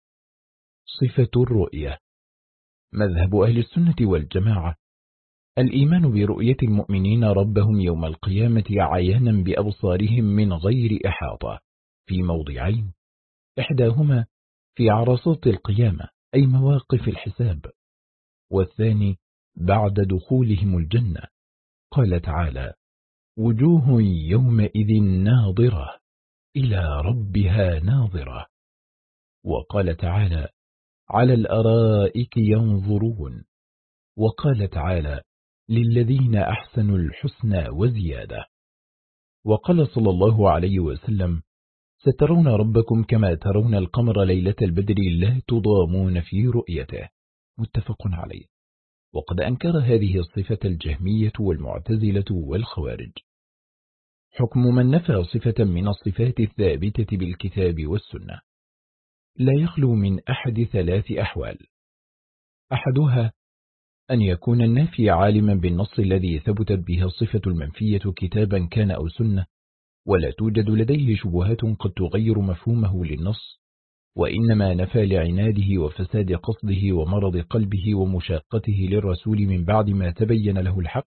صفة الرؤية. مذهب أهل السنة والجماعة الإيمان برؤية المؤمنين ربهم يوم القيامة عيانا بأبصارهم من غير إحاطة في موضعين، إحداهما في عرصات القيامة أي مواقف الحساب، والثاني بعد دخولهم الجنة. قال تعالى: وجوه يومئذ ناظرة إلى ربها ناظرة. وقال تعالى: على الأرائك ينظرون. وقال تعالى: للذين أحسنوا الحسنى وزيادة. وقال صلى الله عليه وسلم: سترون ربكم كما ترون القمر ليلة البدر لا تضامون في رؤيته. متفق عليه. وقد أنكر هذه الصفة الجهمية والمعتزلة والخوارج. حكم من نفى صفة من الصفات الثابتة بالكتاب والسنة. لا يخلو من أحد ثلاث أحوال: أحدها أن يكون النافي عالما بالنص الذي ثبتت به الصفة المنفية كتابا كان أو سنة، ولا توجد لديه شبهات قد تغير مفهومه للنص، وإنما نفى لعناده وفساد قصده ومرض قلبه ومشاقته للرسول من بعد ما تبين له الحق،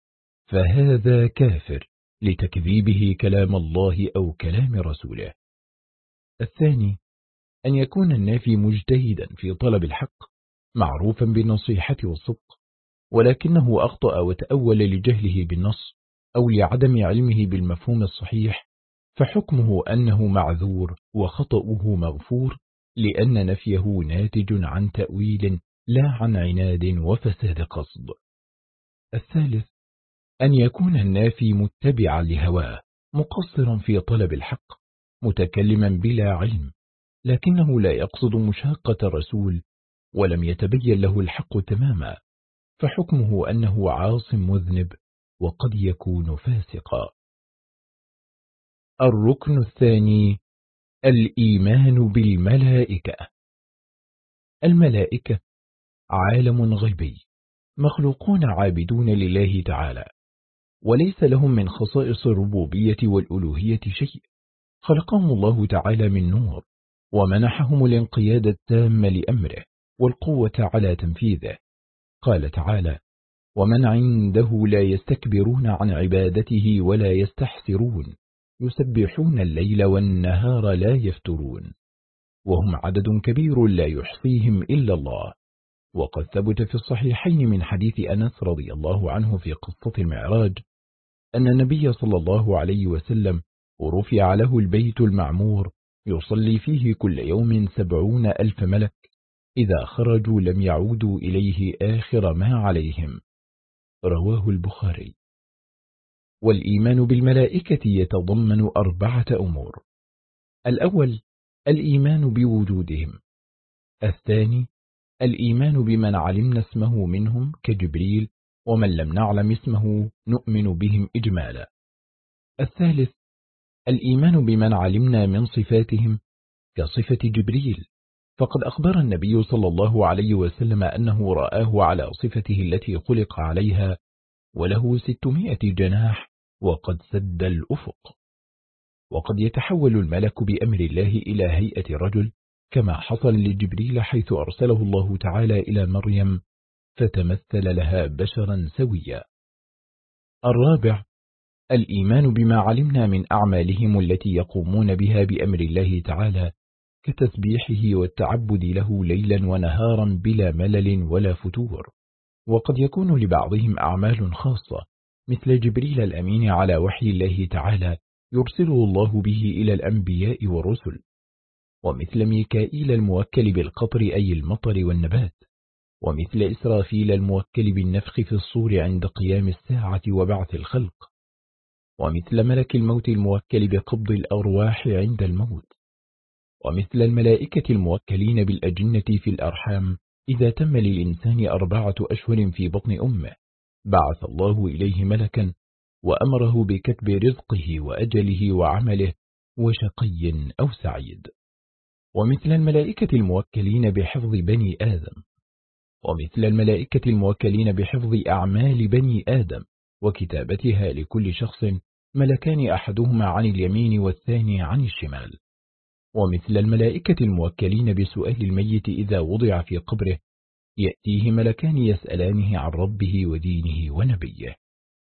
فهذا كافر لتكذيبه كلام الله أو كلام رسوله. الثاني أن يكون النافي مجتهدا في طلب الحق معروفا بالنصيحة والصدق، ولكنه أخطأ وتأول لجهله بالنص أو لعدم علمه بالمفهوم الصحيح، فحكمه أنه معذور وخطأه مغفور، لأن نفيه ناتج عن تأويل لا عن عناد وفساد قصد. الثالث أن يكون النافي متبعا لهواه مقصرا في طلب الحق متكلما بلا علم، لكنه لا يقصد مشاقة الرسول ولم يتبين له الحق تماما، فحكمه أنه عاص مذنب وقد يكون فاسقا. الركن الثاني الإيمان بالملائكة. الملائكة عالم غيبي مخلوقون عابدون لله تعالى، وليس لهم من خصائص الربوبية والألوهية شيء، خلقهم الله تعالى من نور، ومنحهم الانقياد التام لأمره والقوة على تنفيذه. قال تعالى: ومن عنده لا يستكبرون عن عبادته ولا يستحسرون يسبحون الليل والنهار لا يفترون، وهم عدد كبير لا يحصيهم إلا الله. وقد ثبت في الصحيحين من حديث أنس رضي الله عنه في قصة المعراج أن النبي صلى الله عليه وسلم رفع له البيت المعمور يصلي فيه كل يوم سبعون ألف ملك، إذا خرجوا لم يعودوا إليه آخر ما عليهم. رواه البخاري. والإيمان بالملائكة يتضمن أربعة أمور: الأول الإيمان بوجودهم، الثاني الإيمان بمن علمنا اسمه منهم كجبريل، ومن لم نعلم اسمه نؤمن بهم إجمالا، الثالث الإيمان بمن علمنا من صفاتهم كصفة جبريل، فقد أخبر النبي صلى الله عليه وسلم أنه رآه على صفته التي خلق عليها وله ستمائة جناح وقد سد الأفق. وقد يتحول الملك بأمر الله إلى هيئة رجل كما حصل لجبريل حيث أرسله الله تعالى إلى مريم فتمثل لها بشرا سويا. الرابع الإيمان بما علمنا من أعمالهم التي يقومون بها بأمر الله تعالى كتسبيحه والتعبد له ليلا ونهارا بلا ملل ولا فتور. وقد يكون لبعضهم أعمال خاصة مثل جبريل الأمين على وحي الله تعالى يرسله الله به إلى الأنبياء والرسل، ومثل ميكائيل الموكل بالقطر أي المطر والنبات، ومثل إسرافيل الموكل بالنفخ في الصور عند قيام الساعة وبعث الخلق، ومثل ملك الموت الموكل بقبض الأرواح عند الموت، ومثل الملائكة الموكلين بالأجنة في الأرحام إذا تم للإنسان أربعة أشهر في بطن أمه بعث الله إليه ملكا وأمره بكتب رزقه وأجله وعمله وشقي أو سعيد، ومثل الملائكة الموكلين بحفظ بني آدم، ومثل الملائكة الموكلين بحفظ أعمال بني آدم وكتابتها لكل شخص ملكان أحدهما عن اليمين والثاني عن الشمال، ومثل الملائكة الموكلين بسؤال الميت إذا وضع في قبره يأتيه ملكان يسألانه عن ربه ودينه ونبيه.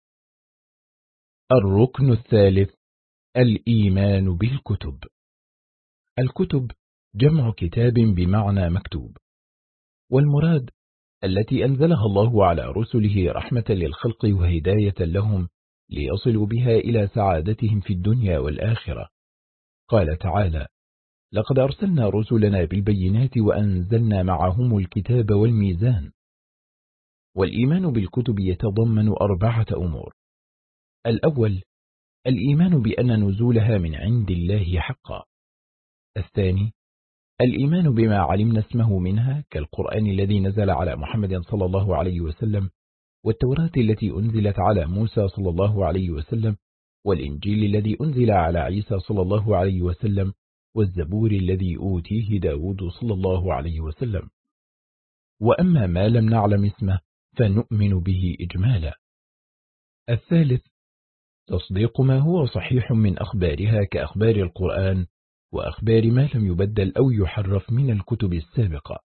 الركن الثالث الإيمان بالكتب. الكتب جمع كتاب بمعنى مكتوب، والمراد التي أنزلها الله على رسله رحمة للخلق وهداية لهم ليصلوا بها إلى سعادتهم في الدنيا والآخرة. قال تعالى: لقد أرسلنا رسلنا بالبينات وأنزلنا معهم الكتاب والميزان. والإيمان بالكتب يتضمن أربعة أمور: الأول الإيمان بأن نزولها من عند الله حقا. الثاني الإيمان بما علمنا اسمه منها كالقرآن الذي نزل على محمد صلى الله عليه وسلم، والتوراة التي أنزلت على موسى صلى الله عليه وسلم، والإنجيل الذي أنزل على عيسى صلى الله عليه وسلم، والزبور الذي أوتيه داود صلى الله عليه وسلم. وأما ما لم نعلم اسمه فنؤمن به إجمالا. الثالث تصديق ما هو صحيح من أخبارها كأخبار القرآن وأخبار ما لم يبدل أو يحرف من الكتب السابقة.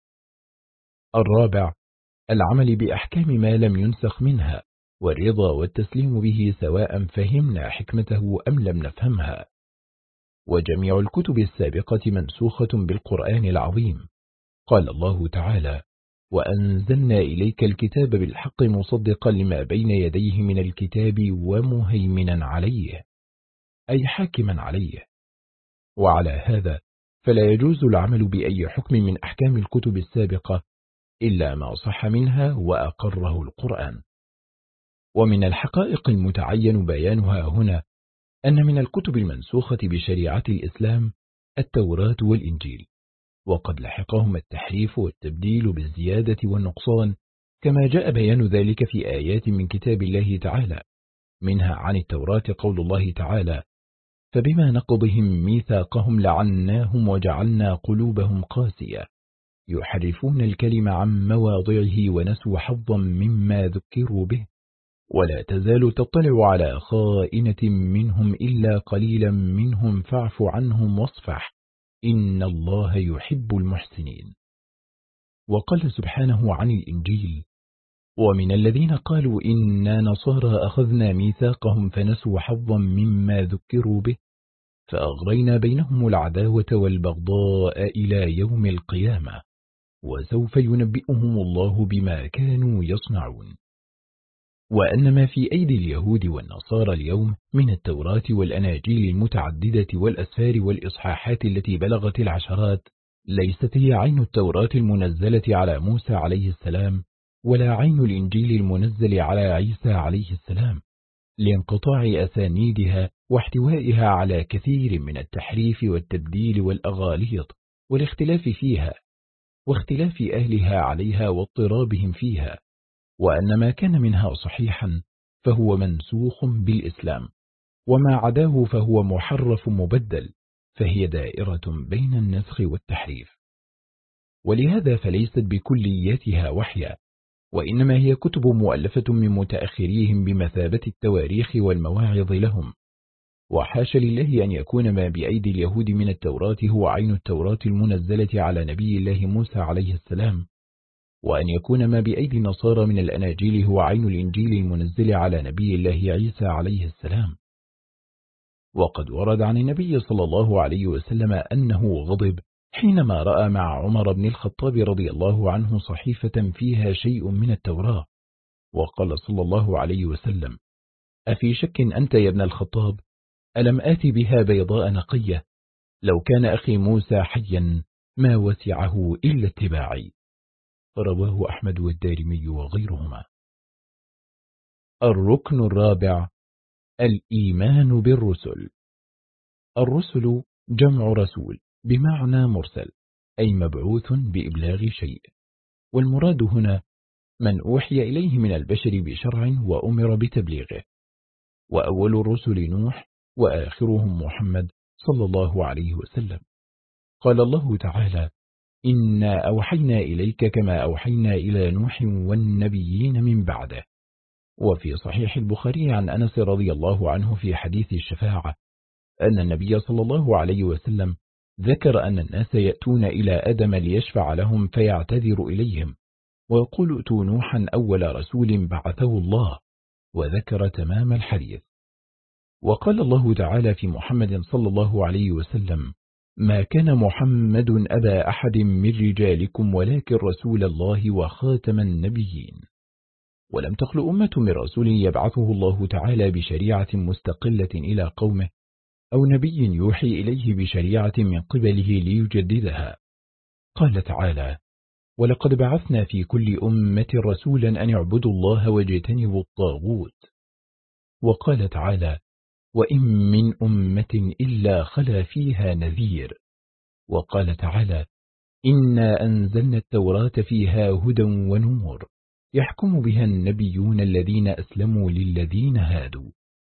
الرابع العمل بأحكام ما لم ينسخ منها، والرضا والتسليم به سواء فهمنا حكمته أم لم نفهمها. وجميع الكتب السابقة منسوخة بالقرآن العظيم. قال الله تعالى: وأنزلنا إليك الكتاب بالحق مصدقا لما بين يديه من الكتاب ومهيمنا عليه، أي حاكما عليه. وعلى هذا فلا يجوز العمل بأي حكم من أحكام الكتب السابقة إلا ما صح منها وأقره القرآن. ومن الحقائق المتعين بيانها هنا أن من الكتب المنسوخة بشريعة الإسلام التوراة والإنجيل، وقد لحقهم التحريف والتبديل بالزيادة والنقصان، كما جاء بيان ذلك في آيات من كتاب الله تعالى، منها عن التوراة قول الله تعالى: فبما نقضهم ميثاقهم لعناهم وجعلنا قلوبهم قاسية يحرفون الكلم عن مواضعه ونسوا حظا مما ذكروا به ولا تزال تطلع على خائنة منهم إلا قليلا منهم فاعف عنهم واصفح إن الله يحب المحسنين. وقال سبحانه عن الإنجيل: ومن الذين قالوا إنا نصارى أخذنا ميثاقهم فنسوا حظا مما ذكروا به فأغرينا بينهم العداوة والبغضاء إلى يوم القيامة وسوف ينبئهم الله بما كانوا يصنعون. وأن ما في أيدي اليهود والنصارى اليوم من التوراة والأناجيل المتعددة والأسفار والإصحاحات التي بلغت العشرات ليست هي عين التوراة المنزلة على موسى عليه السلام ولا عين الإنجيل المنزل على عيسى عليه السلام، لانقطاع أسانيدها واحتوائها على كثير من التحريف والتبديل والأغاليط والاختلاف فيها واختلاف أهلها عليها واضطرابهم فيها. وأن ما كان منها صحيحا فهو منسوخ بالإسلام، وما عداه فهو محرف مبدل، فهي دائرة بين النسخ والتحريف. ولهذا فليست بكليتها وحيا، وإنما هي كتب مؤلفة من متأخريهم بمثابة التواريخ والمواعظ لهم. وحاش لله أن يكون ما بأيدي اليهود من التوراة هو عين التوراة المنزلة على نبي الله موسى عليه السلام، وأن يكون ما بأيدي النصارى من الأناجيل هو عين الإنجيل المنزل على نبي الله عيسى عليه السلام. وقد ورد عن النبي صلى الله عليه وسلم أنه غضب حينما رأى مع عمر بن الخطاب رضي الله عنه صحيفة فيها شيء من التوراة، وقال صلى الله عليه وسلم: أفي شك أنت يا ابن الخطاب؟ ألم آتي بها بيضاء نقية؟ لو كان أخي موسى حيا ما وسعه إلا اتباعي. رواه أحمد والدارمي وغيرهما. الركن الرابع الإيمان بالرسل. الرسل جمع رسول بمعنى مرسل، أي مبعوث بإبلاغ شيء، والمراد هنا من أوحي إليه من البشر بشرع وأمر بتبليغه. وأول الرسل نوح، وآخرهم محمد صلى الله عليه وسلم. قال الله تعالى: إنا أوحينا إليك كما أوحينا إلى نوح والنبيين من بعده. وفي صحيح البخاري عن أنس رضي الله عنه في حديث الشفاعة أن النبي صلى الله عليه وسلم ذكر أن الناس يأتون إلى آدم ليشفع لهم فيعتذر إليهم ويقول: ائتوا نوحا أول رسول بعثه الله، وذكر تمام الحديث. وقال الله تعالى في محمد صلى الله عليه وسلم: ما كان محمد أبا أحد من رجالكم ولكن رسول الله وخاتم النبيين. ولم تخل أمة من رسول يبعثه الله تعالى بشريعة مستقلة إلى قومه، أو نبي يوحي إليه بشريعة من قبله ليجددها. قال تعالى: ولقد بعثنا في كل أمة رسولا أن يعبدوا الله واجتنبوا الطاغوت. وقال تعالى: وإن من أمة إلا خلا فيها نذير. وقال تعالى: إنا أنزلنا التوراة فيها هدى ونور يحكم بها النبيون الذين أسلموا للذين هادوا.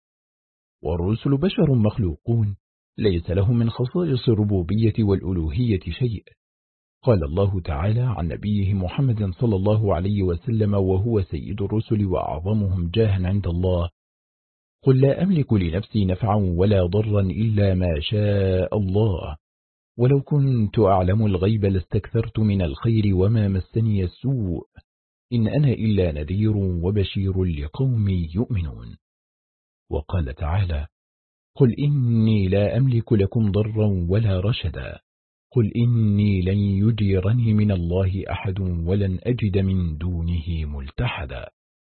والرسل بشر مخلوقون ليس لهم من خصائص الربوبية والألوهية شيء. قال الله تعالى عن نبيه محمد صلى الله عليه وسلم وهو سيد الرسل وأعظمهم جاها عند الله: قل لا أملك لنفسي نفعا ولا ضرا إلا ما شاء الله، ولو كنت أعلم الغيب لاستكثرت من الخير وما مسني السوء، إن أنا إلا نذير وبشير لقوم يؤمنون. وقال تعالى: قل إني لا أملك لكم ضرا ولا رشدا، قل إني لن يجيرني من الله أحد ولن أجد من دونه ملتحدا.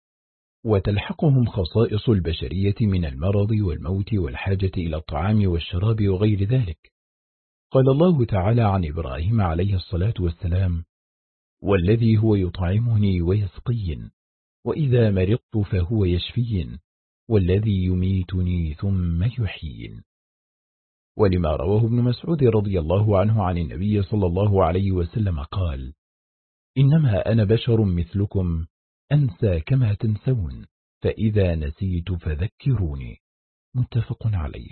وتلحقهم خصائص البشرية من المرض والموت والحاجة إلى الطعام والشراب وغير ذلك. قال الله تعالى عن إبراهيم عليه الصلاة والسلام: والذي هو يطعمني ويسقين، وإذا مرضت فهو يشفين، والذي يميتني ثم يحيين. ولما رواه ابن مسعود رضي الله عنه عن النبي صلى الله عليه وسلم قال: إنما أنا بشر مثلكم أنسى كما تنسون، فإذا نسيت فذكروني. متفق عليه.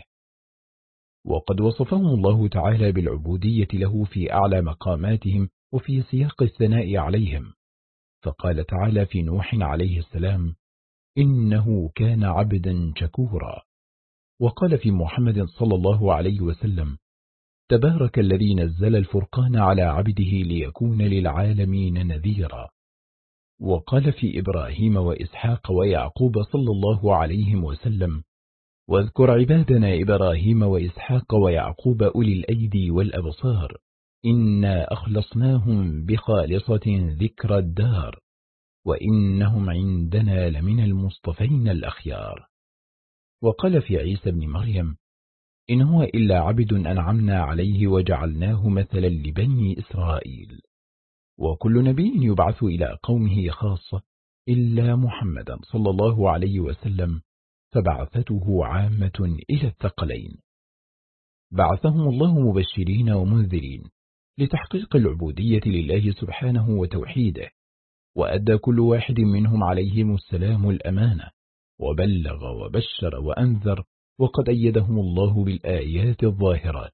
وقد وصفهم الله تعالى بالعبودية له في أعلى مقاماتهم وفي سياق الثناء عليهم، فقال تعالى في نوح عليه السلام: إنه كان عبدا شكورا. وقال في محمد صلى الله عليه وسلم: تبارك الذي نزل الفرقان على عبده ليكون للعالمين نذيرا. وقال في إبراهيم وإسحاق ويعقوب صلى الله عليه وسلم: واذكر عبادنا إبراهيم وإسحاق ويعقوب أولي الأيدي والأبصار، إنا أخلصناهم بخالصة ذكر الدار، وإنهم عندنا لمن المصطفين الأخيار. وقال في عيسى بن مريم: إن هو إلا عبد أنعمنا عليه وجعلناه مثلا لبني إسرائيل. وكل نبي يبعث إلى قومه خاصة إلا محمدا صلى الله عليه وسلم، فبعثته عامة إلى الثقلين. بعثهم الله مبشرين ومنذرين لتحقيق العبودية لله سبحانه وتوحيده، وأدى كل واحد منهم عليهم السلام الأمانة، وبلغ وبشر وأنذر، وقد أيدهم الله بالآيات الظاهرات.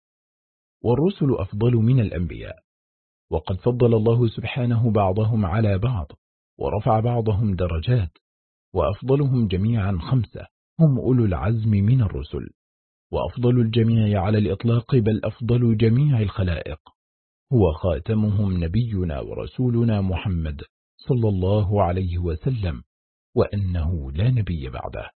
والرسل أفضل من الأنبياء، وقد فضل الله سبحانه بعضهم على بعض ورفع بعضهم درجات، وأفضلهم جميعا خمسة هم أولو العزم من الرسل، وأفضل الجميع على الإطلاق بل أفضل جميع الخلائق هو خاتمهم نبينا ورسولنا محمد صلى الله عليه وسلم، وأنه لا نبي بعده.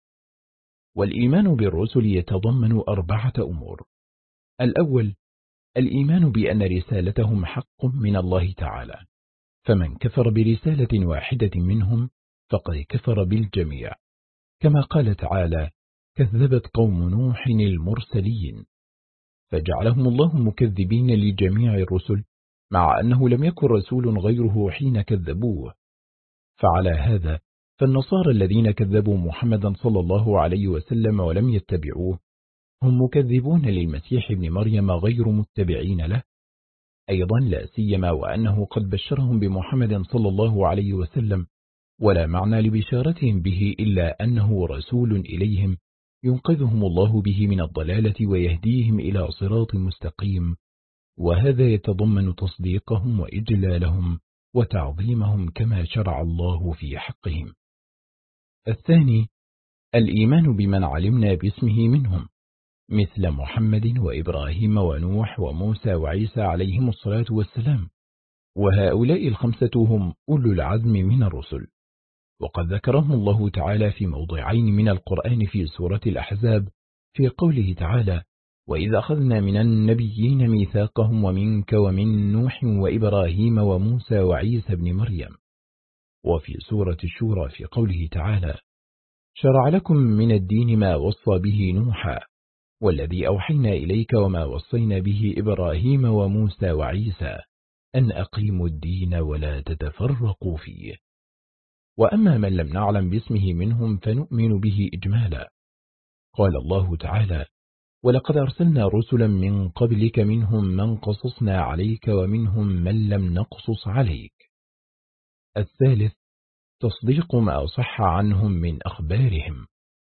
والإيمان بالرسل يتضمن أربعة أمور: الأول الإيمان بأن رسالتهم حق من الله تعالى، فمن كفر برسالة واحدة منهم فقد كفر بالجميع، كما قال تعالى: كذبت قوم نوح المرسلين، فجعلهم الله مكذبين لجميع الرسل، مع أنه لم يكن رسول غيره حين كذبوه. فعلى هذا فالنصارى الذين كذبوا محمدا صلى الله عليه وسلم ولم يتبعوه هم مكذبون للمسيح ابن مريم غير متبعين له أيضا، لا سيما وأنه قد بشرهم بمحمد صلى الله عليه وسلم، ولا معنى لبشارتهم به إلا أنه رسول إليهم ينقذهم الله به من الضلالة ويهديهم إلى صراط مستقيم، وهذا يتضمن تصديقهم وإجلالهم وتعظيمهم كما شرع الله في حقهم. الثاني الإيمان بمن علمنا باسمه منهم، مثل محمد وإبراهيم ونوح وموسى وعيسى عليهم الصلاة والسلام، وهؤلاء الخمسة هم أولو العزم من الرسل، وقد ذكرهم الله تعالى في موضعين من القرآن في سورة الأحزاب في قوله تعالى: وإذا أخذنا من النبيين ميثاقهم ومنك ومن نوح وإبراهيم وموسى وعيسى بن مريم، وفي سورة الشورى في قوله تعالى: شرع لكم من الدين ما وصى به نوحا والذي أوحينا إليك وما وصينا به إبراهيم وموسى وعيسى أن أقيموا الدين ولا تتفرقوا فيه. وأما من لم نعلم باسمه منهم فنؤمن به إجمالا. قال الله تعالى: ولقد أرسلنا رسلا من قبلك منهم من قصصنا عليك ومنهم من لم نقصص عليك. الثالث تصديق ما صح عنهم من أخبارهم.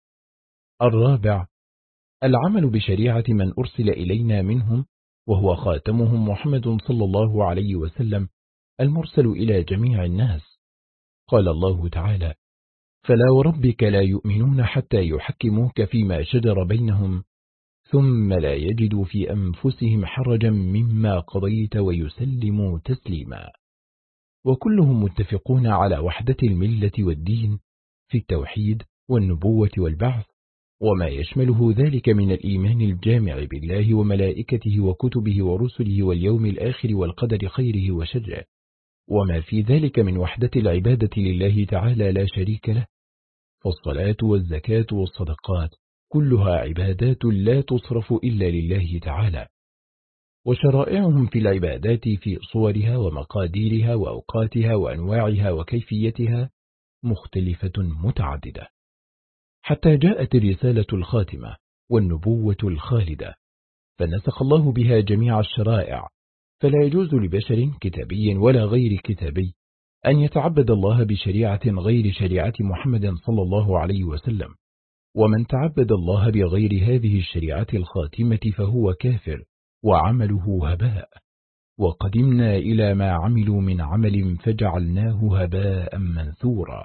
الرابع العمل بشريعة من أرسل إلينا منهم، وهو خاتمهم محمد صلى الله عليه وسلم المرسل إلى جميع الناس. قال الله تعالى: فلا وربك لا يؤمنون حتى يحكموك فيما شجر بينهم ثم لا يجدوا في أنفسهم حرجا مما قضيت ويسلموا تسليما. وكلهم متفقون على وحدة الملة والدين في التوحيد والنبوة والبعث، وما يشمله ذلك من الإيمان الجامع بالله وملائكته وكتبه ورسله واليوم الآخر والقدر خيره وشره، وما في ذلك من وحدة العبادة لله تعالى لا شريك له. فالصلاة والزكاة والصدقات كلها عبادات لا تصرف إلا لله تعالى. وشرائعهم في العبادات في صورها ومقاديرها وأوقاتها وأنواعها وكيفيتها مختلفة متعددة، حتى جاءت الرسالة الخاتمة والنبوة الخالدة فنسخ الله بها جميع الشرائع، فلا يجوز لبشر كتابي ولا غير كتابي أن يتعبد الله بشريعة غير شريعة محمد صلى الله عليه وسلم، ومن تعبد الله بغير هذه الشريعة الخاتمة فهو كافر وعمله هباء، وقدمنا إلى ما عملوا من عمل فجعلناه هباء منثورا.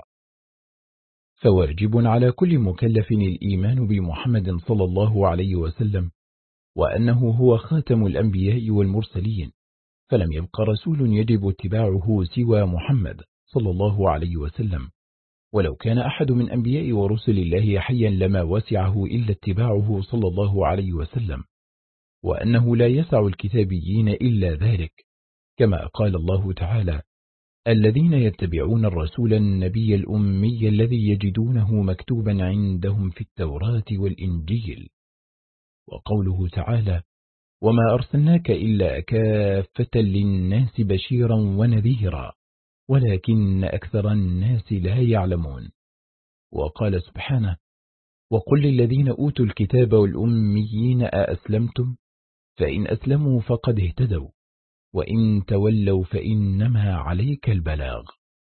فواجب على كل مكلف الإيمان بمحمد صلى الله عليه وسلم، وأنه هو خاتم الأنبياء والمرسلين، فلم يبق رسول يجب اتباعه سوى محمد صلى الله عليه وسلم، ولو كان أحد من أنبياء ورسل الله حيا لما وسعه إلا اتباعه صلى الله عليه وسلم، وأنه لا يسع الكتابيين إلا ذلك، كما قال الله تعالى: الذين يتبعون الرسول النبي الأمي الذي يجدونه مكتوبا عندهم في التوراة والإنجيل. وقوله تعالى: وما أرسلناك إلا كافة للناس بشيرا ونذيرا ولكن أكثر الناس لا يعلمون. وقال سبحانه: وقل للذين أوتوا الكتاب والأميين أأسلمتم فإن أسلموا فقد اهتدوا وإن تولوا فإنما عليك البلاغ.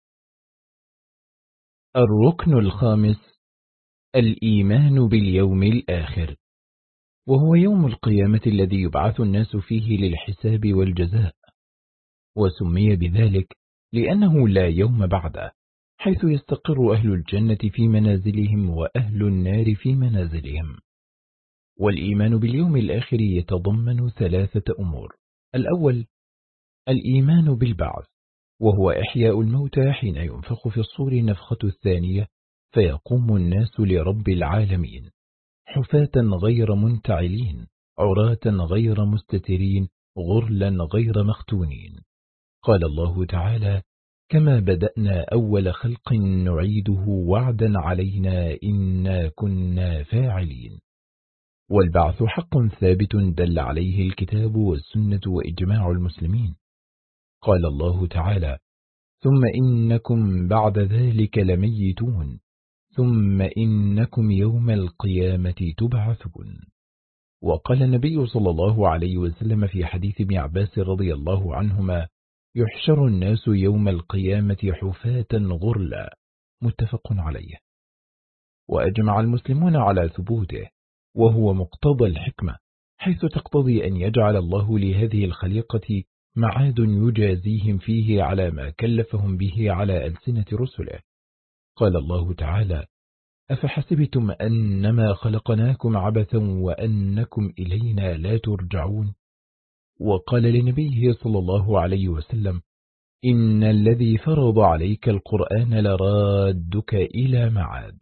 الركن الخامس الإيمان باليوم الآخر، وهو يوم القيامة الذي يبعث الناس فيه للحساب والجزاء، وسمي بذلك لأنه لا يوم بعده، حيث يستقر أهل الجنة في منازلهم وأهل النار في منازلهم. والإيمان باليوم الآخر يتضمن ثلاثة أمور: الأول الإيمان بالبعث، وهو إحياء الموتى حين ينفخ في الصور نفخة الثانية فيقوم الناس لرب العالمين حفاة غير منتعلين عراة غير مستترين غرلا غير مختونين. قال الله تعالى: كما بدأنا أول خلق نعيده وعدا علينا إنا كنا فاعلين. والبعث حق ثابت دل عليه الكتاب والسنة وإجماع المسلمين. قال الله تعالى: ثم إنكم بعد ذلك لميتون ثم إنكم يوم القيامة تبعثون. وقال النبي صلى الله عليه وسلم في حديث ابن عباس رضي الله عنهما: يحشر الناس يوم القيامة حفاة غرلا، متفق عليه. وأجمع المسلمون على ثبوته، وهو مقتضى الحكمة، حيث تقتضي أن يجعل الله لهذه الخليقة معاد يجازيهم فيه على ما كلفهم به على ألسنة رسله. قال الله تعالى: أفحسبتم أنما خلقناكم عبثا وأنكم إلينا لا ترجعون. وقال لنبيه صلى الله عليه وسلم: إن الذي فرض عليك القرآن لرادك إلى معاد.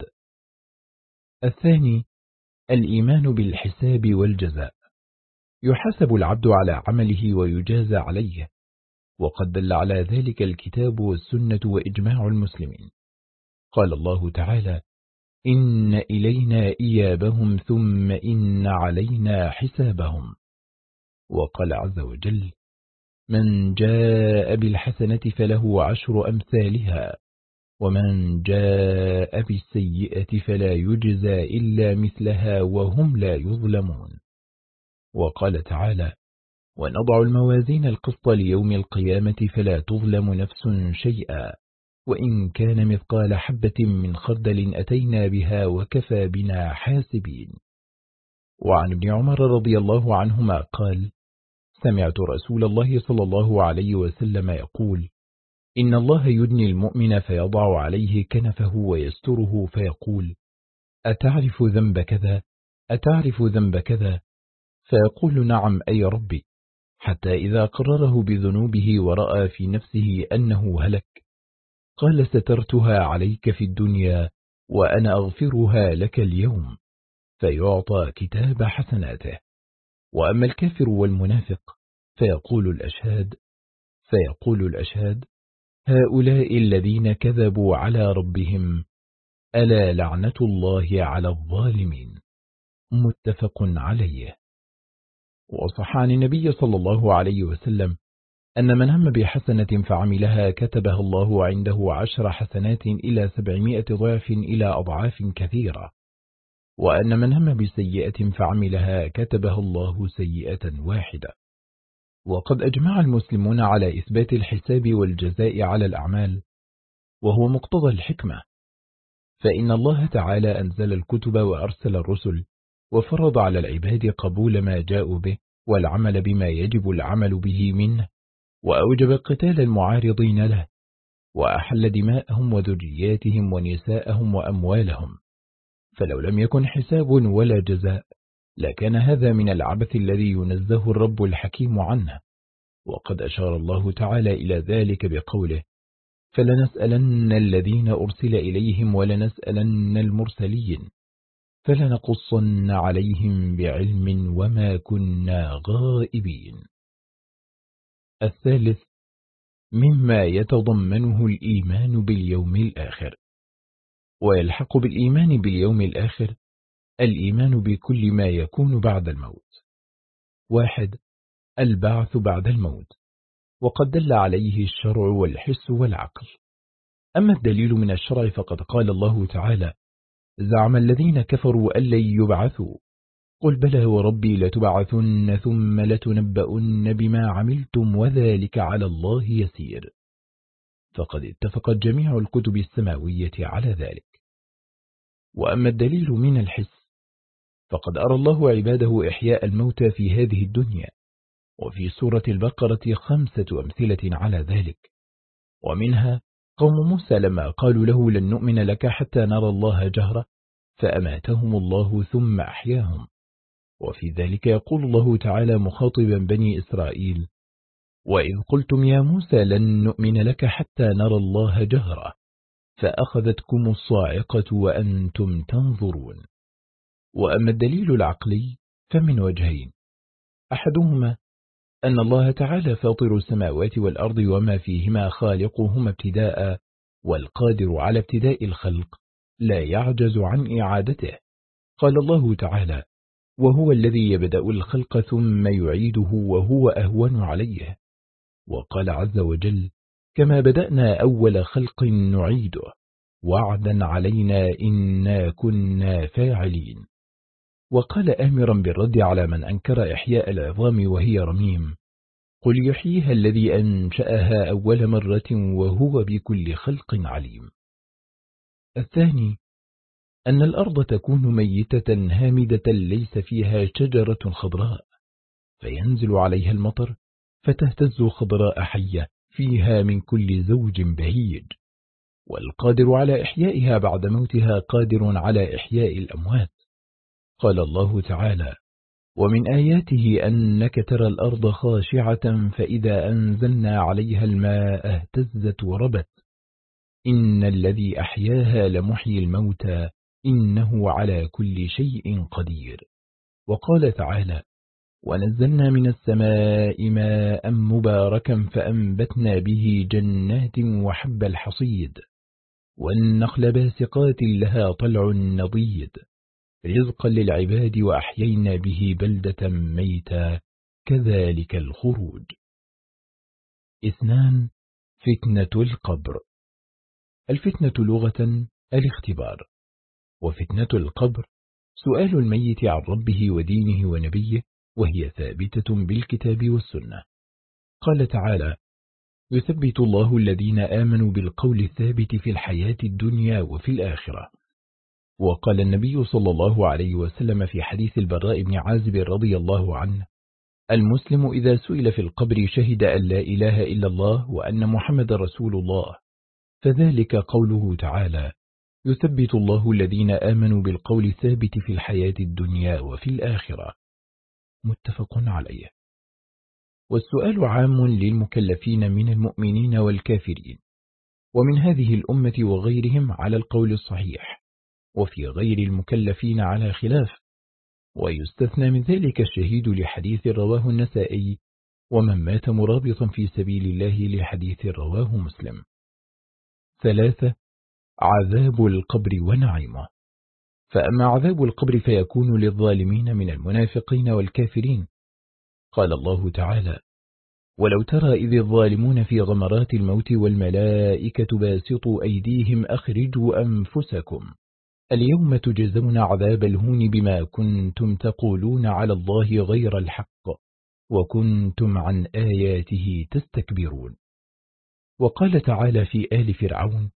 الثاني الإيمان بالحساب والجزاء، يحاسب العبد على عمله ويجازى عليه، وقد دل على ذلك الكتاب والسنة وإجماع المسلمين. قال الله تعالى: إن إلينا إيابهم ثم إن علينا حسابهم. وقال عز وجل: من جاء بالحسنة فله عشر أمثالها، ومن جاء بالسيئة فلا يجزى إلا مثلها وهم لا يظلمون. وقال تعالى: ونضع الموازين القسط ليوم القيامة فلا تظلم نفس شيئا، وإن كان مثقال حبة من خردل أتينا بها وكفى بنا حاسبين. وعن ابن عمر رضي الله عنهما قال: سمعت رسول الله صلى الله عليه وسلم يقول: إن الله يدني المؤمن فيضع عليه كنفه ويستره فيقول: أتعرف ذنب كذا؟ أتعرف ذنب كذا؟ فيقول: نعم أي ربي، حتى إذا قرره بذنوبه ورأى في نفسه أنه هلك قال: سترتها عليك في الدنيا وأنا أغفرها لك اليوم، فيعطى كتاب حسناته. وأما الكافر والمنافق فيقول الأشهاد فيقول الأشهاد هؤلاء الذين كذبوا على ربهم، ألا لعنة الله على الظالمين. متفق عليه. وصح عن النبي صلى الله عليه وسلم أن من هم بحسنة فعملها كتبها الله عنده عشر حسنات إلى سبعمائة ضعف إلى أضعاف كثيرة، وأن من هم بسيئة فعملها كتبها الله سيئة واحدة. وقد أجمع المسلمون على إثبات الحساب والجزاء على الأعمال، وهو مقتضى الحكمة، فإن الله تعالى أنزل الكتب وأرسل الرسل، وفرض على العباد قبول ما جاءوا به والعمل بما يجب العمل به منه، وأوجب قتال المعارضين له، وأحل دماءهم وذرياتهم ونساءهم وأموالهم. فلو لم يكن حساب ولا جزاء لكان هذا من العبث الذي ينزه الرب الحكيم عنه. وقد أشار الله تعالى إلى ذلك بقوله: فلنسألن الذين أرسل إليهم ولنسألن المرسلين فلنقصن عليهم بعلم وما كنا غائبين. الثالث مما يتضمنه الإيمان باليوم الآخر. ويلحق بالإيمان باليوم الآخر الإيمان بكل ما يكون بعد الموت. واحد البعث بعد الموت، وقد دل عليه الشرع والحس والعقل. أما الدليل من الشرع فقد قال الله تعالى: زعم الذين كفروا أن لن يبعثوا، قل بلى وربي لتبعثن ثم لتنبؤن بما عملتم وذلك على الله يسير. فقد اتفقت جميع الكتب السماوية على ذلك. وأما الدليل من الحس فقد أرى الله عباده إحياء الموتى في هذه الدنيا، وفي سورة البقرة خمسة أمثلة على ذلك، ومنها قوم موسى لما قالوا له لن نؤمن لك حتى نرى الله جهرة فأماتهم الله ثم أحياهم. وفي ذلك يقول الله تعالى مخاطبا بني إسرائيل: وإذ قلتم يا موسى لن نؤمن لك حتى نرى الله جهرة فأخذتكم الصاعقة وأنتم تنظرون. وأما الدليل العقلي فمن وجهين: أحدهما أن الله تعالى فاطر السماوات والأرض وما فيهما خالقهما ابتداء، والقادر على ابتداء الخلق لا يعجز عن إعادته. قال الله تعالى: وهو الذي يبدأ الخلق ثم يعيده وهو أهون عليه. وقال عز وجل: كما بدأنا أول خلق نعيده وعدا علينا إنا كنا فاعلين. وقال آمرا بالرد على من أنكر إحياء العظام وهي رميم: قل يحييها الذي أنشأها أول مرة وهو بكل خلق عليم. الثاني أن الأرض تكون ميتة هامدة ليس فيها شجرة خضراء، فينزل عليها المطر فتهتز خضراء حية فيها من كل زوج بهيج، والقادر على إحيائها بعد موتها قادر على إحياء الأموات. قال الله تعالى: ومن آياته أنك ترى الأرض خاشعة فإذا أنزلنا عليها الماء اهتزت وربت إن الذي أحياها لمحيي الموتى إنه على كل شيء قدير. وقال تعالى: ونزلنا من السماء ماء مباركا فأنبتنا به جنات وحب الحصيد والنخل باسقات لها طلع نضيد رزقا للعباد وأحيينا به بلدة ميتا كذلك الخروج. اثنان. فتنة القبر. الفتنة لغة الاختبار، وفتنة القبر سؤال الميت عن ربه ودينه ونبيه، وهي ثابتة بالكتاب والسنة. قال تعالى: يثبت الله الذين آمنوا بالقول الثابت في الحياة الدنيا وفي الآخرة. وقال النبي صلى الله عليه وسلم في حديث البراء بن عازب رضي الله عنه: المسلم إذا سئل في القبر شهد أن لا إله إلا الله وأن محمد رسول الله، فذلك قوله تعالى: يثبت الله الذين آمنوا بالقول الثابت في الحياة الدنيا وفي الآخرة. متفق عليه. والسؤال عام للمكلفين من المؤمنين والكافرين، ومن هذه الأمة وغيرهم على القول الصحيح، وفي غير المكلفين على خلاف، ويستثنى من ذلك الشهيد لحديث رواه النسائي، ومن مات مرابطا في سبيل الله لحديث رواه مسلم. ثلاثة. عذاب القبر ونعيمه. فأما عذاب القبر فيكون للظالمين من المنافقين والكافرين. قال الله تعالى: ولو ترى إذ الظالمون في غمرات الموت والملائكة باسطوا أيديهم أخرجوا أنفسكم اليوم تجزون عذاب الهون بما كنتم تقولون على الله غير الحق وكنتم عن آياته تستكبرون. وقال تعالى في آل فرعون: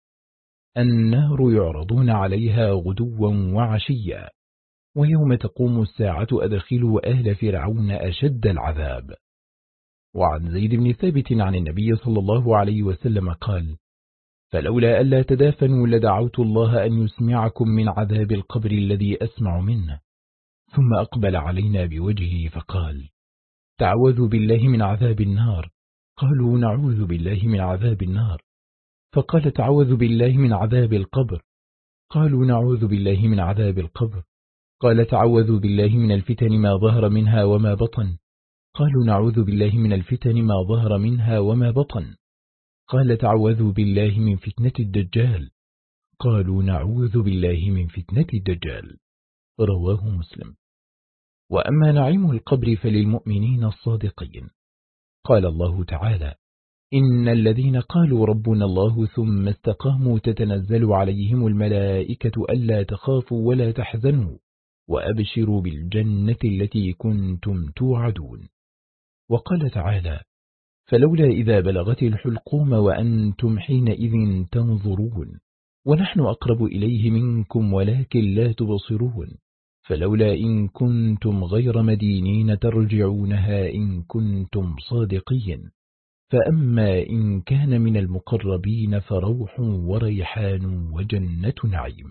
النار يعرضون عليها غدوا وعشيا ويوم تقوم الساعة أدخلوا آل فرعون أشد العذاب. وعن زيد بن ثابت عن النبي صلى الله عليه وسلم قال: فلولا ألا تدافنوا لدعوت الله أن يسمعكم من عذاب القبر الذي أسمع منه. ثم أقبل علينا بوجهه فقال: تعوذوا بالله من عذاب النار. قالوا: نعوذ بالله من عذاب النار. فقال: تعوذوا بالله من عذاب القبر. قالوا: نعوذ بالله من عذاب القبر. قال: تعوذوا بالله من الفتن ما ظهر منها وما بطن. قالوا: نعوذ بالله من الفتن ما ظهر منها وما بطن. قال: تعوذوا بالله من فتنة الدجال. قالوا: نعوذ بالله من فتنة الدجال. رواه مسلم. وأما نعيم القبر فللمؤمنين الصادقين. قال الله تعالى: إن الذين قالوا ربنا الله ثم استقاموا تتنزل عليهم الملائكة ألا تخافوا ولا تحزنوا وأبشروا بالجنة التي كنتم توعدون. وقال تعالى: فلولا إذا بلغت الحلقوم وأنتم حينئذ تنظرون ونحن أقرب إليه منكم ولكن لا تبصرون فلولا إن كنتم غير مدينين ترجعونها إن كنتم صادقين. فأما إن كان من المقربين فروح وريحان وجنة نعيم.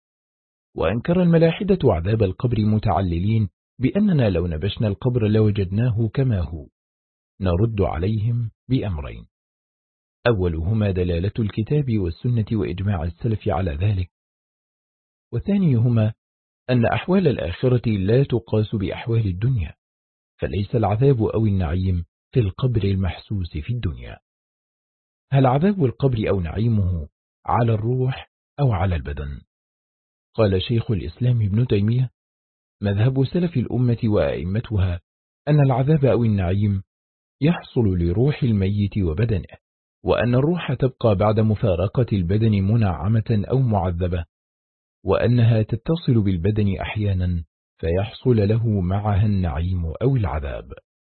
وأنكر الملاحدة عذاب القبر متعللين بأننا لو نبشنا القبر لوجدناه كما هو. نرد عليهم بأمرين: أولهما دلالة الكتاب والسنة وإجماع السلف على ذلك، وثانيهما أن أحوال الآخرة لا تقاس بأحوال الدنيا، فليس العذاب أو النعيم في القبر المحسوس في الدنيا. هل عذاب القبر أو نعيمه على الروح أو على البدن؟ قال شيخ الإسلام ابن تيمية: مذهب سلف الأمة وأئمتها أن العذاب أو النعيم يحصل لروح الميت وبدنه، وأن الروح تبقى بعد مفارقة البدن منعمة أو معذبة، وأنها تتصل بالبدن أحيانا فيحصل له معها النعيم أو العذاب.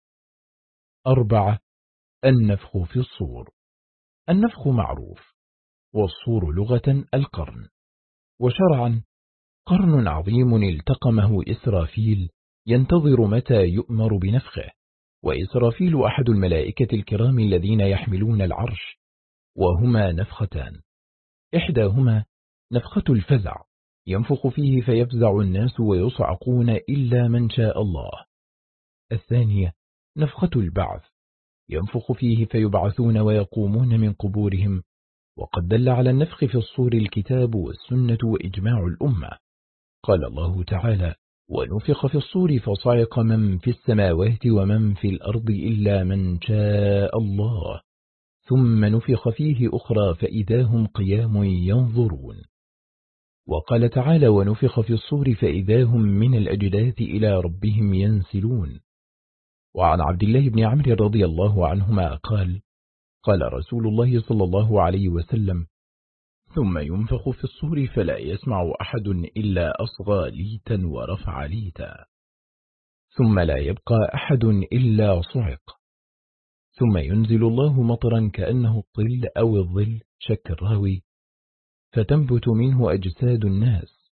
أربعة. النفخ في الصور. النفخ معروف، والصور لغة القرن، وشرعا قرن عظيم التقمه إسرافيل ينتظر متى يؤمر بنفخه، وإسرافيل أحد الملائكة الكرام الذين يحملون العرش، وهما نفختان، إحداهما نفخة الفزع ينفخ فيه فيفزع الناس ويصعقون إلا من شاء الله. الثانية نفخة البعث ينفخ فيه فيبعثون ويقومون من قبورهم، وقد دل على النفخ في الصور الكتاب والسنة وإجماع الأمة. قال الله تعالى: ونفخ في الصور فصعق من في السماوات ومن في الأرض إلا من شاء الله، ثم نفخ فيه أخرى فإذا هم قيام ينظرون. وقال تعالى: ونفخ في الصور فإذا هم من الأجداث إلى ربهم ينسلون. وعن عبد الله بن عمرو رضي الله عنهما قال: قال رسول الله صلى الله عليه وسلم: ثم ينفخ في الصور فلا يسمع أحد إلا أصغى ليتا ورفع ليتا، ثم لا يبقى أحد إلا صعق، ثم ينزل الله مطرا كأنه الطل أو الظل شك الراوي، فتنبت منه أجساد الناس،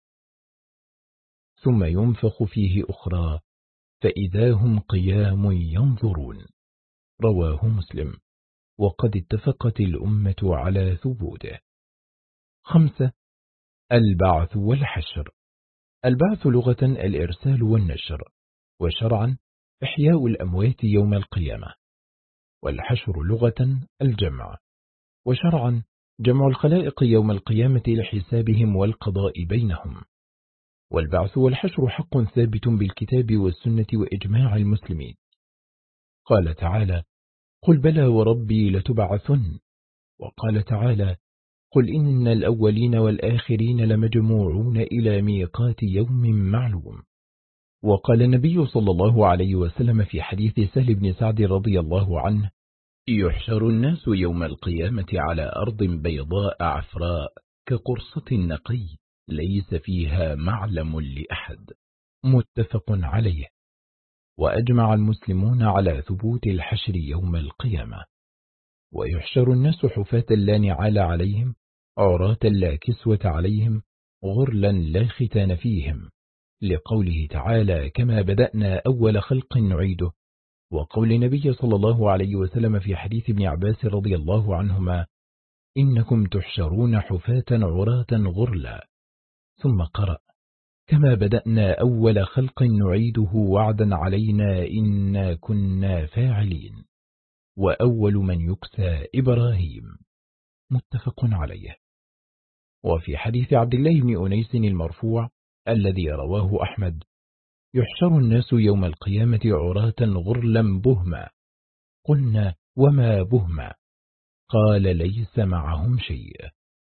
ثم ينفخ فيه أخرى فإذا هم قيام ينظرون. رواه مسلم، وقد اتفقت الأمة على ثبوته. خمسة. البعث والحشر. البعث لغة الإرسال والنشر، وشرعا إحياء الأموات يوم القيامة. والحشر لغة الجمع، وشرعا جمع الخلائق يوم القيامة لحسابهم والقضاء بينهم. والبعث والحشر حق ثابت بالكتاب والسنة وإجماع المسلمين. قال تعالى: قل بلى وربي لتبعثن. وقال تعالى: قل إن الأولين والآخرين لمجموعون إلى ميقات يوم معلوم. وقال النبي صلى الله عليه وسلم في حديث سهل بن سعد رضي الله عنه: يحشر الناس يوم القيامة على أرض بيضاء عفراء كقرصة النقي ليس فيها معلم لأحد. متفق عليه. وأجمع المسلمون على ثبوت الحشر يوم القيامة. ويحشر الناس حفاة لا نعال عليهم، عراة لا كسوة عليهم، غرلا لا ختان فيهم، لقوله تعالى: كما بدأنا أول خلق نعيده. وقول النبي صلى الله عليه وسلم في حديث ابن عباس رضي الله عنهما: إنكم تحشرون حفاة عراة غرلا. ثم قرأ: كما بدأنا أول خلق نعيده وعدا علينا إنا كنا فاعلين. وأول من يكسى إبراهيم. متفق عليه. وفي حديث عبد الله بن أنيس المرفوع الذي رواه أحمد: يحشر الناس يوم القيامة عراة غرلا بهما. قلنا: وما بهما؟ قال: ليس معهم شيء.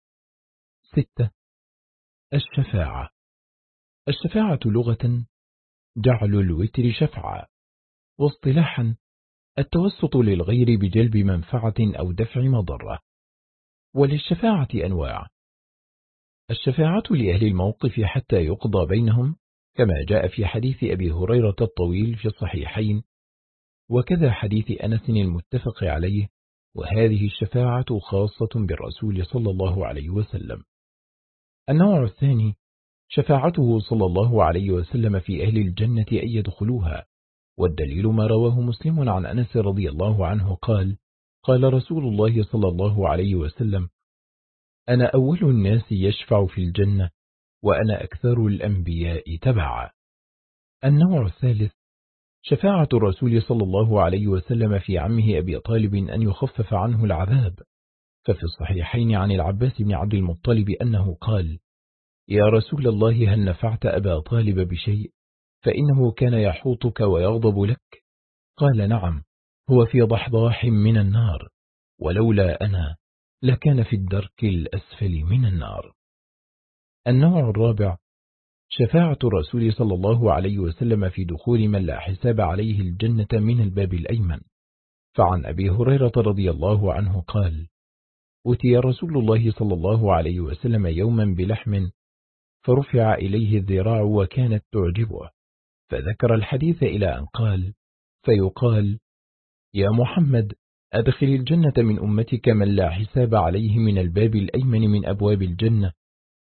ستة. الشفاعة. الشفاعة لغة جعل الوتر شفعا، واصطلاحا التوسط للغير بجلب منفعة أو دفع مضرة. وللشفاعة أنواع: الشفاعة لأهل الموقف حتى يقضى بينهم، كما جاء في حديث أبي هريرة الطويل في الصحيحين، وكذا حديث أنس المتفق عليه، وهذه الشفاعة خاصة بالرسول صلى الله عليه وسلم. النوع الثاني شفاعته صلى الله عليه وسلم في أهل الجنة أن يدخلوها، والدليل ما رواه مسلم عن أنس رضي الله عنه قال: قال رسول الله صلى الله عليه وسلم: أنا أول الناس يشفع في الجنة، وأنا أكثر الأنبياء تبعا. النوع الثالث شفاعة الرسول صلى الله عليه وسلم في عمه أبي طالب أن يخفف عنه العذاب، ففي الصحيحين عن العباس بن عبد المطلب أنه قال: يا رسول الله، هل نفعت أبا طالب بشيء؟ فإنه كان يحوطك ويغضب لك. قال: نعم، هو في ضحضاح من النار، ولولا أنا لكان في الدرك الأسفل من النار. النوع الرابع شفاعة الرسول صلى الله عليه وسلم في دخول من لا حساب عليه الجنة من الباب الأيمن. فعن أبي هريرة رضي الله عنه قال: أتي رسول الله صلى الله عليه وسلم يوما بلحم، فرفع إليه الذراع وكانت تعجبه، فذكر الحديث إلى أن قال: فيقال: يا محمد، أدخل الجنة من أمتك من لا حساب عليه من الباب الأيمن من أبواب الجنة،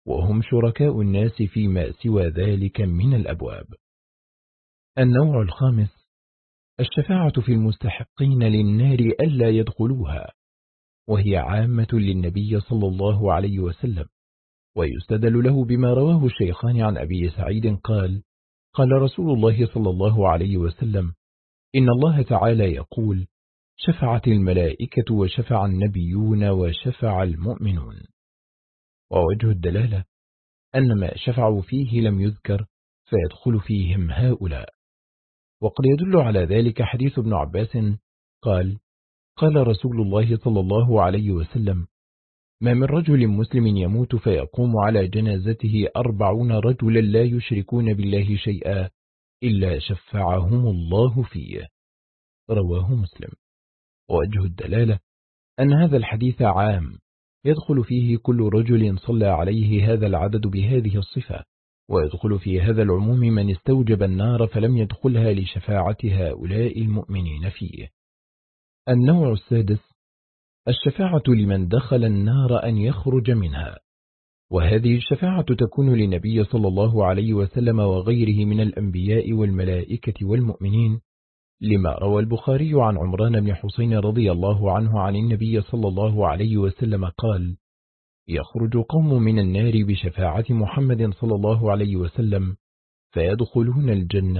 وهم شركاء الناس فيما سوى ذلك من الأبواب. النوع الخامس: الشفاعة في المستحقين للنار ألا يدخلوها، وهي عامة للنبي صلى الله عليه وسلم، ويستدل له بما رواه الشيخان عن أبي سعيد قال: قال رسول الله صلى الله عليه وسلم: إن الله تعالى يقول: شفعت الملائكة وشفع النبيون وشفع المؤمنون. ووجه الدلالة أن ما شفعوا فيه لم يذكر فيدخل فيهم هؤلاء. وقد يدل على ذلك حديث ابن عباس قال: قال رسول الله صلى الله عليه وسلم: ما من رجل مسلم يموت فيقوم على جنازته أربعون رجلا لا يشركون بالله شيئا إلا شفعهم الله فيه. رواه مسلم. ووجه الدلالة أن هذا الحديث عام يدخل فيه كل رجل صلى عليه هذا العدد بهذه الصفة، ويدخل في هذا العموم من استوجب النار فلم يدخلها لشفاعة هؤلاء المؤمنين فيه. النوع السادس: الشفاعة لمن دخل النار أن يخرج منها، وهذه الشفاعة تكون للنبي صلى الله عليه وسلم وغيره من الأنبياء والملائكة والمؤمنين، لما روى البخاري عن عمران بن حسين رضي الله عنه عن النبي صلى الله عليه وسلم قال: يخرج قوم من النار بشفاعة محمد صلى الله عليه وسلم فيدخلون الجنة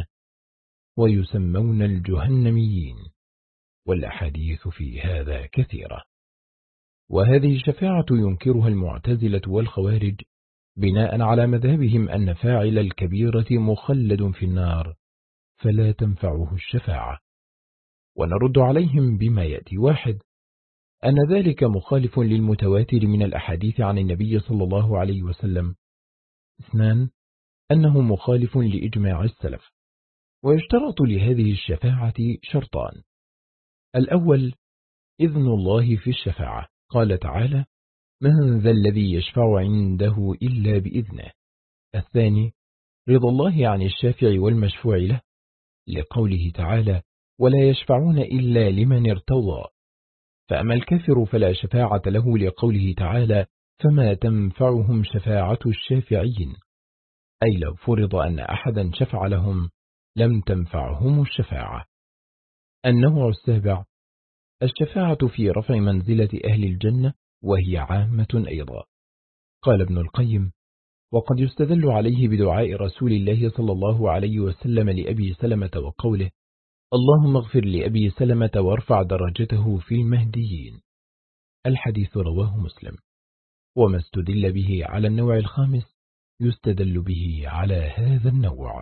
ويسمون الجهنميين. والأحاديث في هذا كثيرة. وهذه الشفاعة ينكرها المعتزلة والخوارج بناء على مذهبهم أن فاعل الكبيرة مخلد في النار فلا تنفعه الشفاعة. ونرد عليهم بما يأتي: واحد، أن ذلك مخالف للمتواتر من الأحاديث عن النبي صلى الله عليه وسلم. اثنان، أنه مخالف لإجماع السلف. ويشترط لهذه الشفاعة شرطان: الأول إذن الله في الشفاعة، قال تعالى: من ذا الذي يشفع عنده إلا بإذنه. الثاني رضا الله عن الشافع والمشفوع له، لقوله تعالى: ولا يشفعون إلا لمن ارتضى. فأما الكافر فلا شفاعة له، لقوله تعالى: فما تنفعهم شفاعة الشافعين، أي لو فرض أن أحدا شفع لهم لم تنفعهم الشفاعة. النوع السابع: الشفاعة في رفع منزلة أهل الجنة، وهي عامة أيضا. قال ابن القيم: وقد يستدل عليه بدعاء رسول الله صلى الله عليه وسلم لأبي سلمة وقوله: اللهم اغفر لأبي سلمة وارفع درجته في المهديين. الحديث رواه مسلم. وما استدل به على النوع الخامس يستدل به على هذا النوع.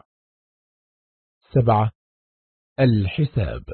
سبعة: الحساب.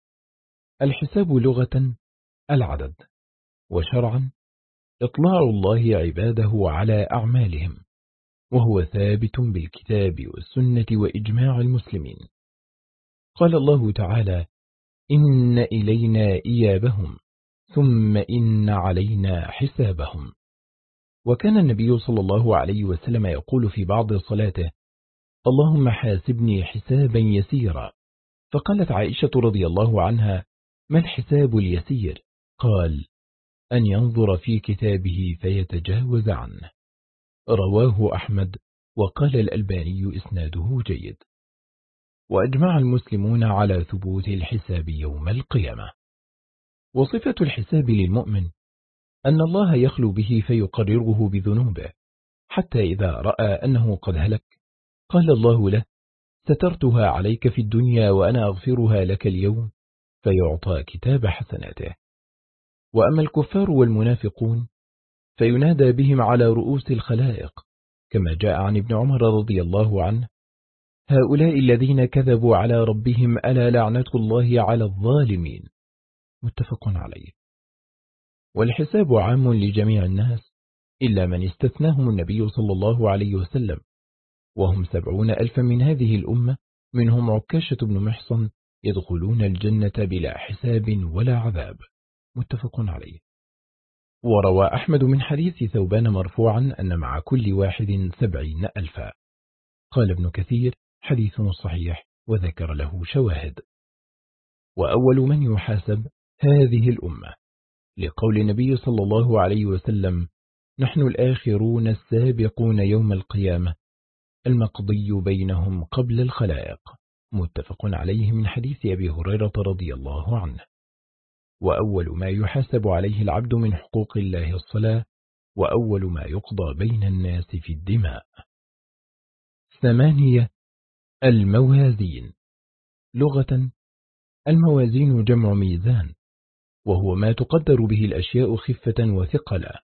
الحساب لغة العدد، وشرعا إطلاع الله عباده على أعمالهم، وهو ثابت بالكتاب والسنة وإجماع المسلمين. قال الله تعالى: إن إلينا إيابهم ثم إن علينا حسابهم. وكان النبي صلى الله عليه وسلم يقول في بعض صلاته: اللهم حاسبني حسابا يسيرا. فقالت عائشة رضي الله عنها: ما الحساب اليسير؟ قال: أن ينظر في كتابه فيتجاوز عنه. رواه أحمد، وقال الألباني إسناده جيد. وأجمع المسلمون على ثبوت الحساب يوم القيامة. وصفة الحساب للمؤمن أن الله يخلو به فيقرره بذنوبه، حتى إذا رأى أنه قد هلك قال الله له: سترتها عليك في الدنيا وأنا أغفرها لك اليوم، فيعطى كتاب حسناته. وأما الكفار والمنافقون فينادى بهم على رؤوس الخلائق، كما جاء عن ابن عمر رضي الله عنه: هؤلاء الذين كذبوا على ربهم ألا لعنة الله على الظالمين. متفق عليه. والحساب عام لجميع الناس إلا من استثناهم النبي صلى الله عليه وسلم، وهم سبعون ألفا من هذه الأمة، منهم عكاشة بن محصن، يدخلون الجنة بلا حساب ولا عذاب. متفق عليه. وروى أحمد من حديث ثوبان مرفوعا أن مع كل واحد سبعين ألفا. قال ابن كثير: حديث صحيح، وذكر له شواهد. وأول من يحاسب هذه الأمة، لقول النبي صلى الله عليه وسلم: نحن الآخرون السابقون يوم القيامة المقضي بينهم قبل الخلائق. متفق عليه من حديث أبي هريرة رضي الله عنه. وأول ما يحاسب عليه العبد من حقوق الله الصلاة، وأول ما يقضى بين الناس في الدماء. ثمانية. الموازين. لغة: الموازين جمع ميزان، وهو ما تقدر به الأشياء خفة وثقلا.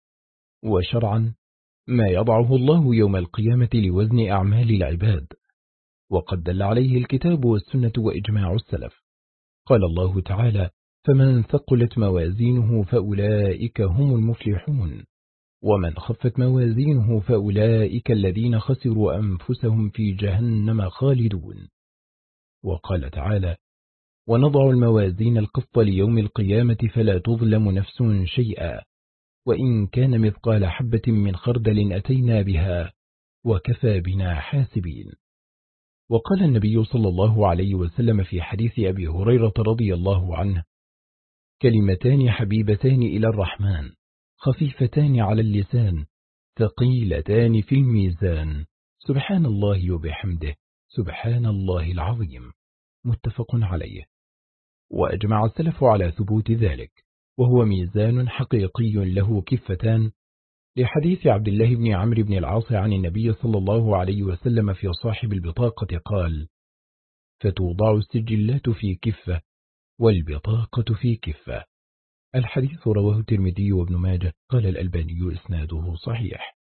وشرعا: ما يضعه الله يوم القيامة لوزن أعمال العباد، وقد دل عليه الكتاب والسنة وإجماع السلف. قال الله تعالى: فمن ثقلت موازينه فأولئك هم المفلحون، ومن خفت موازينه فأولئك الذين خسروا أنفسهم في جهنم خالدون. وقال تعالى: ونضع الموازين القسط ليوم القيامة فلا تظلم نفس شيئا، وإن كان مثقال حبة من خردل أتينا بها وكفى بنا حاسبين. وقال النبي صلى الله عليه وسلم في حديث أبي هريرة رضي الله عنه: كلمتان حبيبتان إلى الرحمن، خفيفتان على اللسان، ثقيلتان في الميزان، سبحان الله وبحمده، سبحان الله العظيم. متفق عليه. وأجمع السلف على ثبوت ذلك، وهو ميزان حقيقي له كفتان، لحديث عبد الله بن عمرو بن العاص عن النبي صلى الله عليه وسلم في صاحب البطاقة قال: فتوضع السجلات في كفة والبطاقة في كفة. الحديث رواه الترمذي وابن ماجه. قال الألباني إسناده صحيح.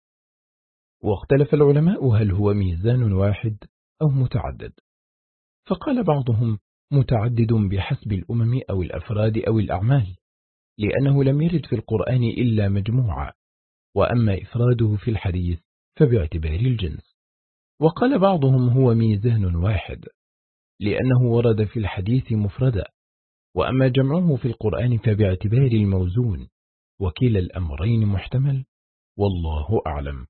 واختلف العلماء هل هو ميزان واحد أو متعدد، فقال بعضهم متعدد بحسب الأمم أو الأفراد أو الأعمال، لأنه لم يرد في القرآن إلا مجموعة، وأما إفراده في الحديث فباعتبار الجنس. وقال بعضهم هو ميزان واحد، لأنه ورد في الحديث مفردا، وأما جمعه في القرآن فباعتبار الموزون، وكلا الأمرين محتمل، والله أعلم.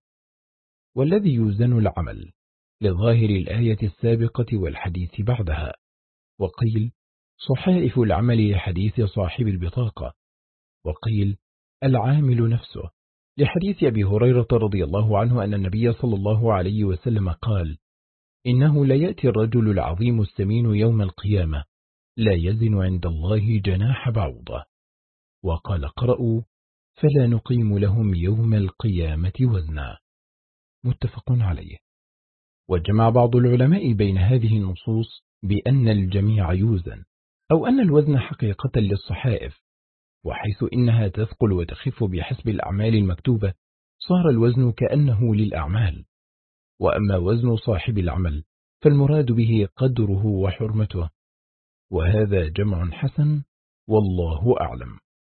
والذي يوزن العمل لظاهر الآية السابقة والحديث بعدها. وقيل صحائف العمل لحديث صاحب البطاقة، وقيل العامل نفسه لحديث أبي هريرة رضي الله عنه أن النبي صلى الله عليه وسلم قال: إنه ليأتي الرجل العظيم السمين يوم القيامة لا يزن عند الله جناح بعوضة. وقال: قرأوا: فلا نقيم لهم يوم القيامة وزنا. متفق عليه. وجمع بعض العلماء بين هذه النصوص بأن الجميع يوزن، أو أن الوزن حقيقة للصحائف، وحيث إنها تثقل وتخف بحسب الأعمال المكتوبة صار الوزن كأنه للأعمال. وأما وزن صاحب العمل فالمراد به قدره وحرمته، وهذا جمع حسن، والله أعلم.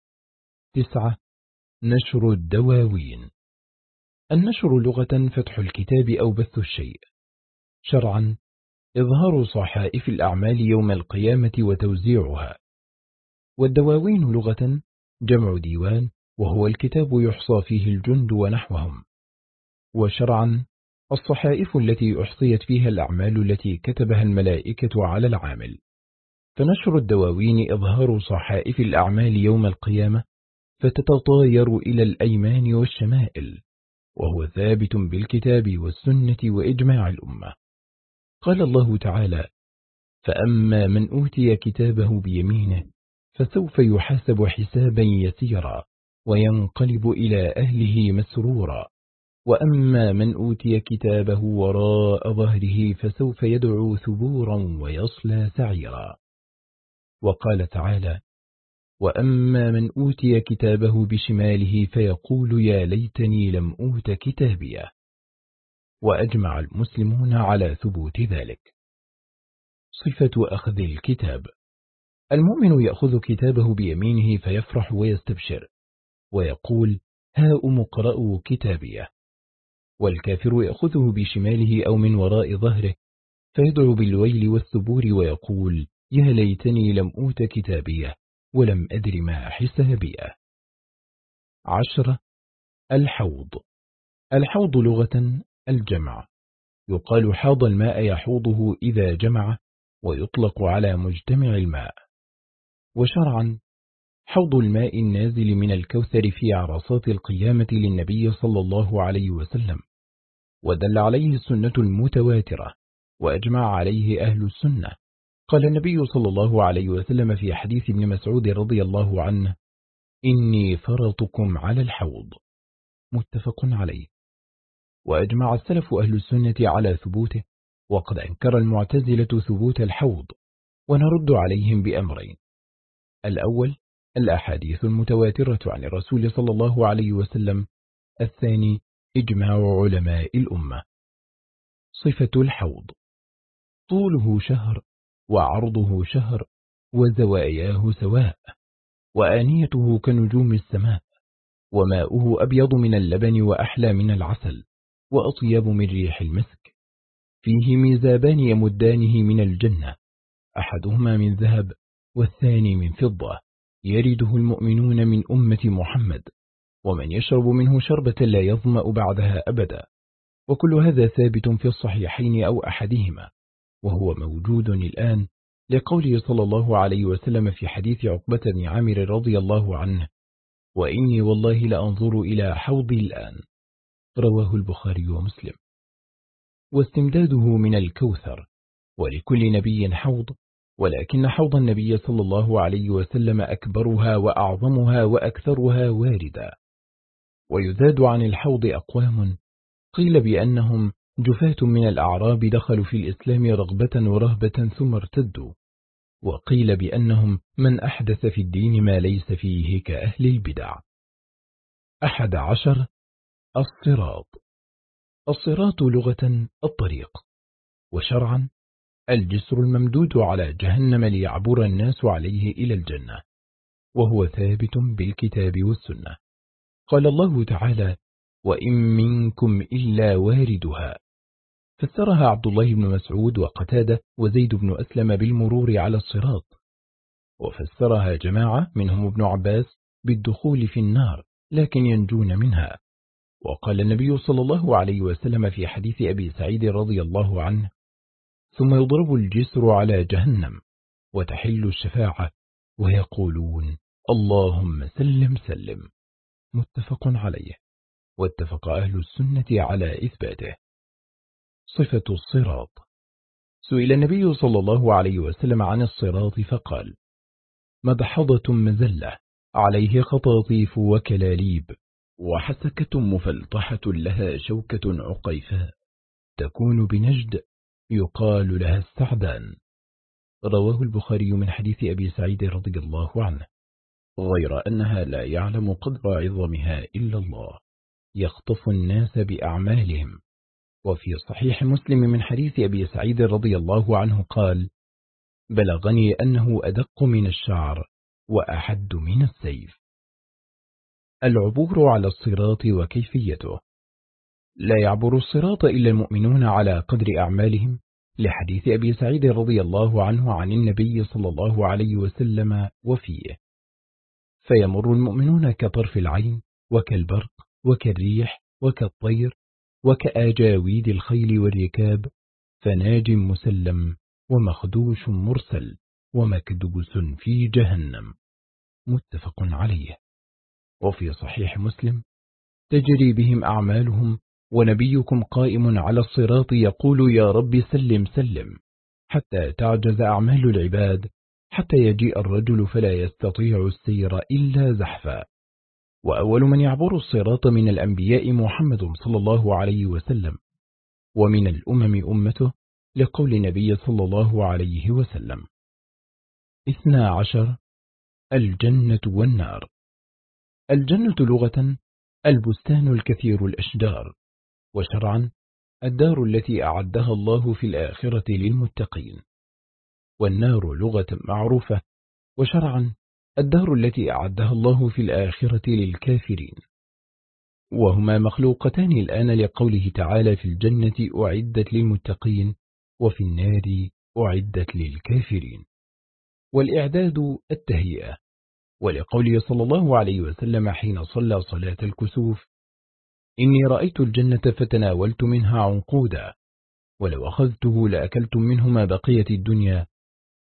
تسعة. نشر الدواوين. النشر لغة فتح الكتاب أو بث الشيء. شرعا: إظهار صحائف الأعمال يوم القيامة وتوزيعها. والدواوين لغة جمع ديوان، وهو الكتاب يحصى فيه الجند ونحوهم. وشرعا: الصحائف التي أحصيت فيها الأعمال التي كتبها الملائكة على العامل. فنشر الدواوين إظهار صحائف الأعمال يوم القيامة فتتطاير إلى الأيمان والشمائل، وهو ثابت بالكتاب والسنة وإجماع الأمة. قال الله تعالى: فأما من أوتي كتابه بيمينه فسوف يحاسب حسابا يسيرا وينقلب إلى أهله مسرورا، وأما من أوتي كتابه وراء ظهره فسوف يدعو ثبورا ويصلى سعيرا. وقال تعالى: وأما من أوتي كتابه بشماله فيقول يا ليتني لم أوت كتابيه. وأجمع المسلمون على ثبوت ذلك. صفة أخذ الكتاب: المؤمن يأخذ كتابه بيمينه فيفرح ويستبشر ويقول هاؤم اقرءوا كتابيه، والكافر يأخذه بشماله أو من وراء ظهره فيدعو بالويل والثبور ويقول يا ليتني لم أوت كتابيه ولم أدر ما حسابيه. عشرة. الحوض. الحوض لغة الجمع، يقال حاض الماء يحوضه إذا جمع، ويطلق على مجتمع الماء. وشرعا: حوض الماء النازل من الكوثر في عرصات القيامة للنبي صلى الله عليه وسلم، ودل عليه السنة المتواترة، وأجمع عليه أهل السنة. قال النبي صلى الله عليه وسلم في حديث ابن مسعود رضي الله عنه: إني فرطكم على الحوض، متفق عليه. وأجمع السلف أهل السنة على ثبوته، وقد أنكر المعتزلة ثبوت الحوض، ونرد عليهم بأمرين: الأول الأحاديث المتواترة عن الرسول صلى الله عليه وسلم، الثاني إجماع علماء الأمة. صفة الحوض: طوله شهر، وعرضه شهر، وزواياه سواء، وآنيته كنجوم السماء، وماؤه أبيض من اللبن وأحلى من العسل، وأطيب من ريح المسك. فيه ميزابان يمدانه من الجنة، أحدهما من ذهب والثاني من فضة، يرده المؤمنون من أمة محمد، ومن يشرب منه شربة لا يظمأ بعدها أبدا. وكل هذا ثابت في الصحيحين أو أحدهما، وهو موجود الآن، لقوله صلى الله عليه وسلم في حديث عقبة بن عامر رضي الله عنه: وإني والله لأنظر إلى حوضي الآن. رواه البخاري ومسلم. واستمداده من الكوثر، ولكل نبي حوض، ولكن حوض النبي صلى الله عليه وسلم أكبرها وأعظمها وأكثرها واردا. ويزاد عن الحوض أقوام قيل بأنهم جفاة من الأعراب دخلوا في الإسلام رغبة ورهبة ثم ارتدوا، وقيل بأنهم من أحدث في الدين ما ليس فيه كأهل البدع. أحد عشر: الصراط. الصراط لغة الطريق، وشرعا الجسر الممدود على جهنم ليعبر الناس عليه إلى الجنة، وهو ثابت بالكتاب والسنة. قال الله تعالى: وإن منكم إلا واردها. فسرها عبد الله بن مسعود وقتادة وزيد بن أسلم بالمرور على الصراط، وفسرها جماعة منهم ابن عباس بالدخول في النار لكن ينجون منها. وقال النبي صلى الله عليه وسلم في حديث أبي سعيد رضي الله عنه: ثم يضرب الجسر على جهنم، وتحل الشفاعة، ويقولون: اللهم سلم سلم. متفق عليه، واتفق أهل السنة على إثباته. صفة الصراط: سئل النبي صلى الله عليه وسلم عن الصراط فقال: مدحضة مزلة عليه خطاطيف وكلاليب، وحسكة مفلطحة لها شوكة عقيفاء، تكون بنجد يقال لها السعدان. رواه البخاري من حديث أبي سعيد رضي الله عنه، غير أنها لا يعلم قدر عظمها إلا الله، يخطف الناس بأعمالهم. وفي صحيح مسلم من حديث أبي سعيد رضي الله عنه قال: بلغني أنه أدق من الشعر وأحد من السيف. العبور على الصراط وكيفيته: لا يعبر الصراط إلا المؤمنون على قدر أعمالهم، لحديث أبي سعيد رضي الله عنه عن النبي صلى الله عليه وسلم وفيه: فيمر المؤمنون كطرف العين، وكالبرق، وكالريح، وكالطير، وكآجاويد الخيل والركاب، فناج مسلم، ومخدوش مرسل، ومكدوس في جهنم. متفق عليه. وفي صحيح مسلم: تجري بهم أعمالهم، ونبيكم قائم على الصراط يقول: يا رب سلم سلم، حتى تعجز أعمال العباد، حتى يجيء الرجل فلا يستطيع السير إلا زحفا. وأول من يعبر الصراط من الأنبياء محمد صلى الله عليه وسلم، ومن الأمم أمته، لقول النبي صلى الله عليه وسلم: اثنا عشر: الجنة والنار. الجنة لغة البستان الكثير الأشجار، وشرعا الدار التي أعدها الله في الآخرة للمتقين. والنار لغة معروفة، وشرعا الدار التي أعدها الله في الآخرة للكافرين. وهما مخلوقتان الآن، لقوله تعالى: في الجنة أعدت للمتقين، وفي النار أعدت للكافرين. والإعداد التهيئة، ولقوله صلى الله عليه وسلم حين صلى صلاة الكسوف: إني رأيت الجنة فتناولت منها عنقودا، ولو أخذته لأكلتم منه ما بقيت الدنيا،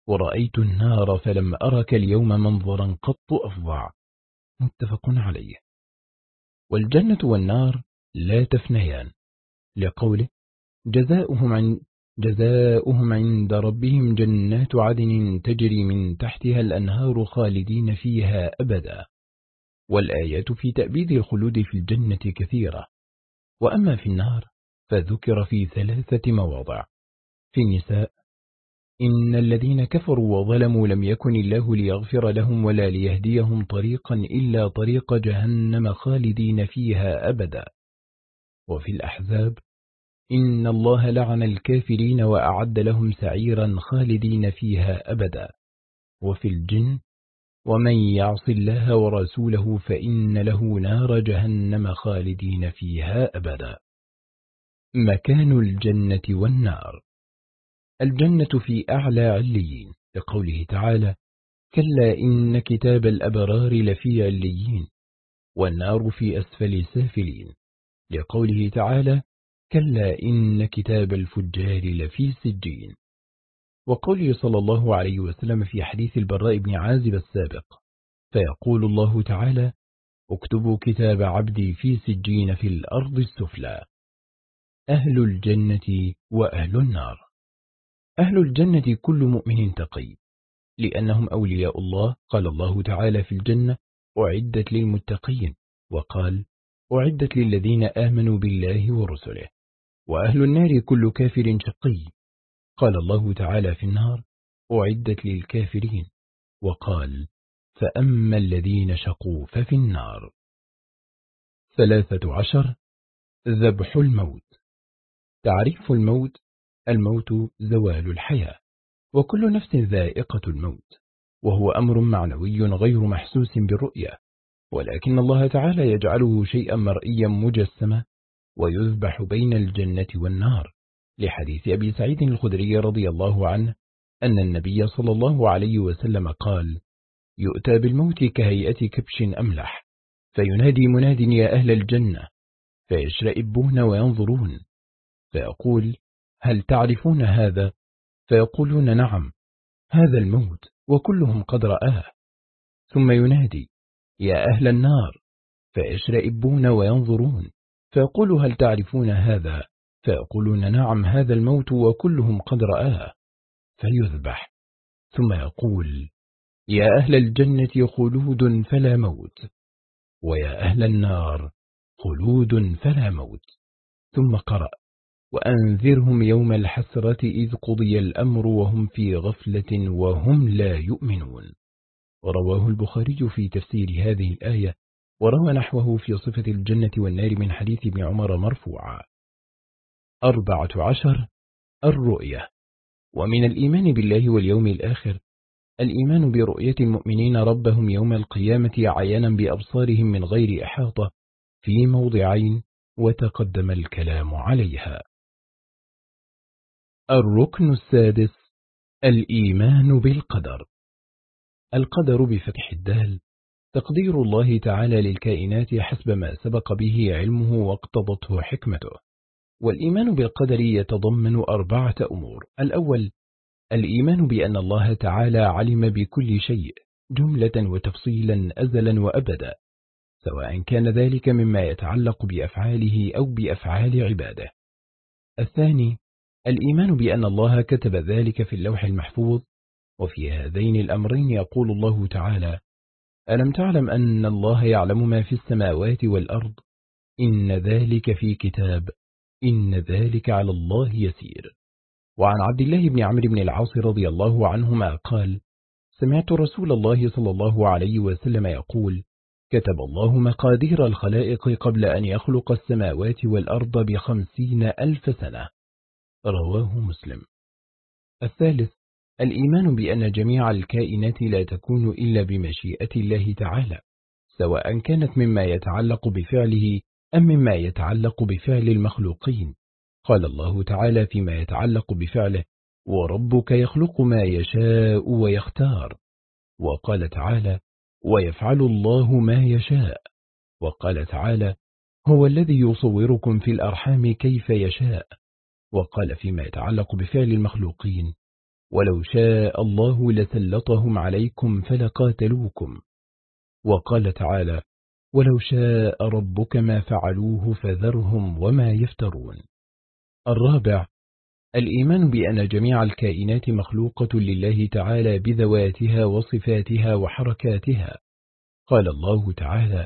ورأيت النار فلم أرك اليوم منظرا قط أفظع. متفق عليه. والجنة والنار لا تفنيان، لقوله جزاؤهم عند جزاؤهم عند ربهم جنات عدن تجري من تحتها الأنهار خالدين فيها أبدا. والآيات في تأبيد الخلود في الجنة كثيرة. وأما في النار فذكر في ثلاثة مواضع. في النساء: إن الذين كفروا وظلموا لم يكن الله ليغفر لهم ولا ليهديهم طريقا إلا طريق جهنم خالدين فيها أبدا. وفي الأحزاب: إن الله لعن الكافرين وأعد لهم سعيرا خالدين فيها أبدا. وفي الجن: ومن يعص الله ورسوله فإن له نار جهنم خالدين فيها أبدا. مكان الجنة والنار: الجنة في أعلى عليين، لقوله تعالى كلا إن كتاب الأبرار لفي عليين. والنار في أسفل سافلين، لقوله تعالى كلا إن كتاب الفجار لفي سجين. وقوله صلى الله عليه وسلم في حديث البراء بن عازب السابق: فيقول الله تعالى اكتبوا كتاب عبدي في سجين في الأرض السفلى. أهل الجنة وأهل النار: أهل الجنة كل مؤمن تقي، لأنهم أولياء الله. قال الله تعالى في الجنة أعدت للمتقين، وقال أعدت للذين آمنوا بالله ورسله. وأهل النار كل كافر شقي. قال الله تعالى في النار أعدت للكافرين، وقال فأما الذين شقوا ففي النار. ثلاثة عشر: ذبح الموت. تعريف الموت: الموت زوال الحياة، وكل نفس ذائقة الموت، وهو أمر معنوي غير محسوس بالرؤية، ولكن الله تعالى يجعله شيئا مرئيا مجسما، ويذبح بين الجنة والنار، لحديث أبي سعيد الخدري رضي الله عنه أن النبي صلى الله عليه وسلم قال يؤتى بالموت كهيئة كبش أملح، فينادي مناد يا أهل الجنة، فيشرئبون وينظرون، فيقول هل تعرفون هذا؟ فيقولون نعم، هذا الموت، وكلهم قد رآه. ثم ينادي يا أهل النار، فيشرئبون وينظرون، فيقول هل تعرفون هذا؟ فيقولون نعم، هذا الموت، وكلهم قد رآه، فيذبح. ثم يقول يا أهل الجنة خلود فلا موت، ويا أهل النار خلود فلا موت. ثم قرأ وأنذرهم يوم الحسرة إذ قضي الأمر وهم في غفلة وهم لا يؤمنون. ورواه البخاري في تفسير هذه الآية، وروى نحوه في صفة الجنة والنار من حديث ابن عمر مرفوعا. أربعة عشر: الرؤية. ومن الإيمان بالله واليوم الآخر الإيمان برؤية المؤمنين ربهم يوم القيامة عيانا بأبصارهم من غير إحاطة، في موضعين وتقدم الكلام عليها. الركن السادس: الإيمان بالقدر. القدر بفتح الدال تقدير الله تعالى للكائنات حسب ما سبق به علمه واقتضته حكمته. والإيمان بالقدر يتضمن أربعة أمور. الأول: الإيمان بأن الله تعالى علم بكل شيء جملة وتفصيلا أزلا وأبدا، سواء كان ذلك مما يتعلق بأفعاله أو بأفعال عباده. الثاني: الإيمان بأن الله كتب ذلك في اللوح المحفوظ. وفي هذين الأمرين يقول الله تعالى ألم تعلم أن الله يعلم ما في السماوات والأرض، إن ذلك في كتاب، إن ذلك على الله يسير. وعن عبد الله بن عمرو بن العاص رضي الله عنهما قال سمعت رسول الله صلى الله عليه وسلم يقول كتب الله مقادير الخلائق قبل أن يخلق السماوات والأرض بخمسين ألف سنة. رواه مسلم. الثالث: الإيمان بأن جميع الكائنات لا تكون إلا بمشيئة الله تعالى، سواء كانت مما يتعلق بفعله أم مما يتعلق بفعل المخلوقين. قال الله تعالى فيما يتعلق بفعله وربك يخلق ما يشاء ويختار. وقال تعالى ويفعل الله ما يشاء. وقال تعالى هو الذي يصوركم في الأرحام كيف يشاء. وقال فيما يتعلق بفعل المخلوقين ولو شاء الله لسلطهم عليكم فلقاتلوكم. وقال تعالى: ولو شاء ربك ما فعلوه فذرهم وما يفترون. الرابع: الإيمان بأن جميع الكائنات مخلوقة لله تعالى بذواتها وصفاتها وحركاتها. قال الله تعالى: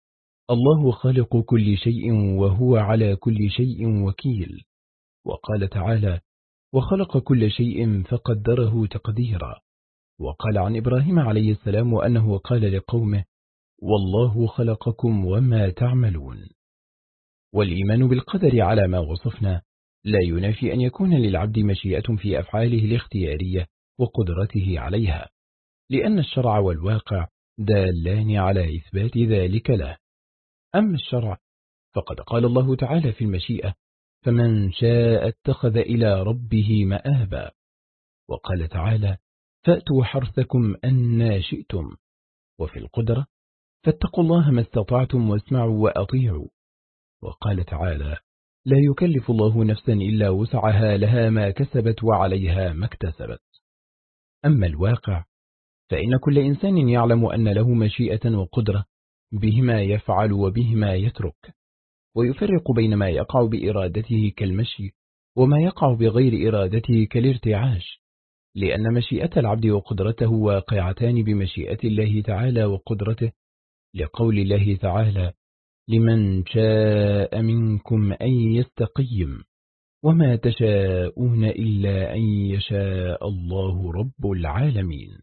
الله خالق كل شيء وهو على كل شيء وكيل. وقال تعالى: وخلق كل شيء فقدره تقديرا. وقال عن إبراهيم عليه السلام أنه قال لقومه: والله خلقكم وما تعملون. والإيمان بالقدر على ما وصفنا لا ينافي أن يكون للعبد مشيئة في أفعاله الاختيارية وقدرته عليها، لأن الشرع والواقع دالان على إثبات ذلك له. أما الشرع فقد قال الله تعالى في المشيئة: فمن شاء اتخذ إلى ربه مآبا. وقال تعالى: فأتوا حرثكم أنى شئتم. وفي القدرة: فاتقوا الله ما استطعتم واسمعوا وأطيعوا. وقال تعالى: لا يكلف الله نفسا إلا وسعها لها ما كسبت وعليها ما اكتسبت. أما الواقع فإن كل إنسان يعلم أن له مشيئة وقدرة بهما يفعل وبهما يترك، ويفرق بين ما يقع بإرادته كالمشي وما يقع بغير إرادته كالارتعاش، لأن مشيئة العبد وقدرته واقعتان بمشيئة الله تعالى وقدرته، لقول الله تعالى: لمن شاء منكم أن يستقيم وما تشاءون إلا أن يشاء الله رب العالمين.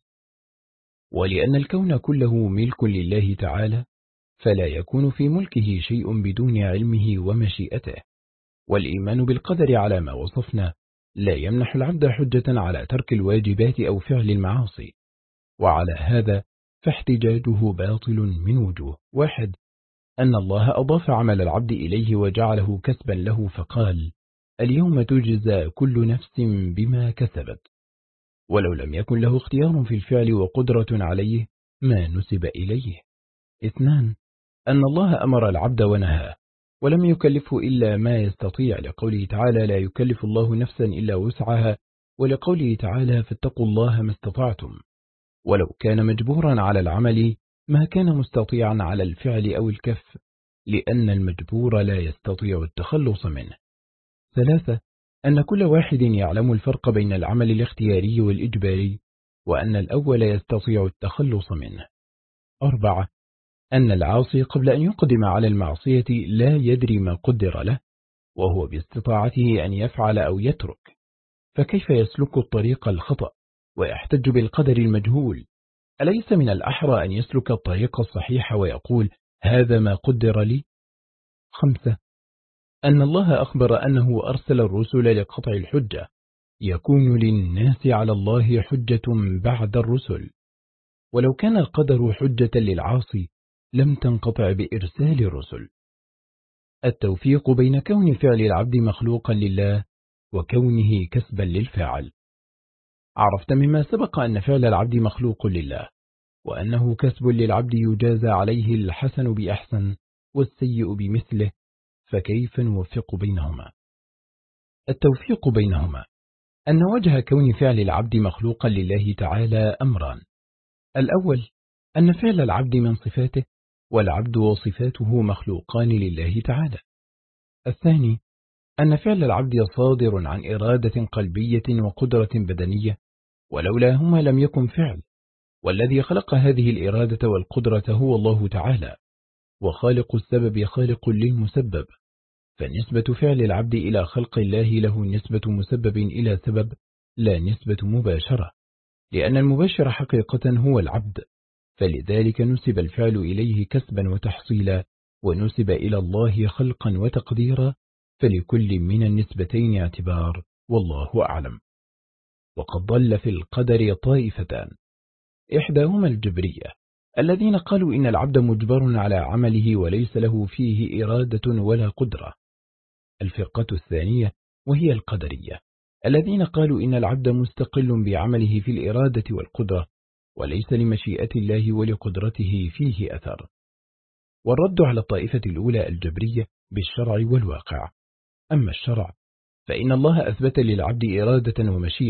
ولأن الكون كله ملك لله تعالى فلا يكون في ملكه شيء بدون علمه ومشيئته. والإيمان بالقدر على ما وصفنا لا يمنح العبد حجة على ترك الواجبات أو فعل المعاصي، وعلى هذا فاحتجاجه باطل من وجوه. واحد: أن الله أضاف عمل العبد إليه وجعله كسبا له فقال: اليوم تجزى كل نفس بما كسبت، ولو لم يكن له اختيار في الفعل وقدرة عليه ما نسب إليه. اثنان: أن الله أمر العبد ونهى ولم يكلفه إلا ما يستطيع، لقوله تعالى: لا يكلف الله نفسا إلا وسعها، ولقوله تعالى: فاتقوا الله ما استطعتم. ولو كان مجبورا على العمل ما كان مستطيعا على الفعل أو الكف، لأن المجبور لا يستطيع التخلص منه. ثلاثة: أن كل واحد يعلم الفرق بين العمل الاختياري والإجباري، وأن الأول يستطيع التخلص منه. أربعة: أن العاصي قبل أن يقدم على المعصية لا يدري ما قدر له، وهو باستطاعته أن يفعل أو يترك، فكيف يسلك الطريق الخطأ ويحتج بالقدر المجهول؟ أليس من الأحرى أن يسلك الطريق الصحيح ويقول: هذا ما قدر لي؟ خمسة: أن الله أخبر أنه أرسل الرسل لقطع الحجة، يكون للناس على الله حجة بعد الرسل، ولو كان القدر حجة للعاصي لم تنقطع بإرسال الرسل. التوفيق بين كون فعل العبد مخلوقا لله وكونه كسبا للفاعل. عرفت مما سبق أن فعل العبد مخلوق لله، وأنه كسب للعبد يجازى عليه الحسن بأحسن والسيء بمثله، فكيف نوفق بينهما؟ التوفيق بينهما أن وجه كون فعل العبد مخلوقا لله تعالى أمران: الأول أن فعل العبد من صفاته، والعبد وصفاته مخلوقان لله تعالى. الثاني أن فعل العبد صادر عن إرادة قلبية وقدرة بدنية، ولولاهما لم يكن فعل، والذي خلق هذه الإرادة والقدرة هو الله تعالى، وخالق السبب خالق للمسبب، فنسبة فعل العبد إلى خلق الله له نسبة مسبب إلى سبب، لا نسبة مباشرة، لأن المباشر حقيقة هو العبد، فلذلك نسب الفعل إليه كسبا وتحصيلا، ونسب إلى الله خلقا وتقديرا، فلكل من النسبتين اعتبار، والله أعلم. وقد ضل في القدر طائفتان: إحداهما الجبرية الذين قالوا إن العبد مجبر على عمله وليس له فيه إرادة ولا قدرة. الفرقة الثانية وهي القدرية الذين قالوا إن العبد مستقل بعمله في الإرادة والقدرة، وليس لمشيئة الله ولقدرته فيه أثر. والرد على الطائفة الأولى الجبرية بالشرع والواقع. أما الشرع فإن الله أثبت للعبد إرادة ومشيئة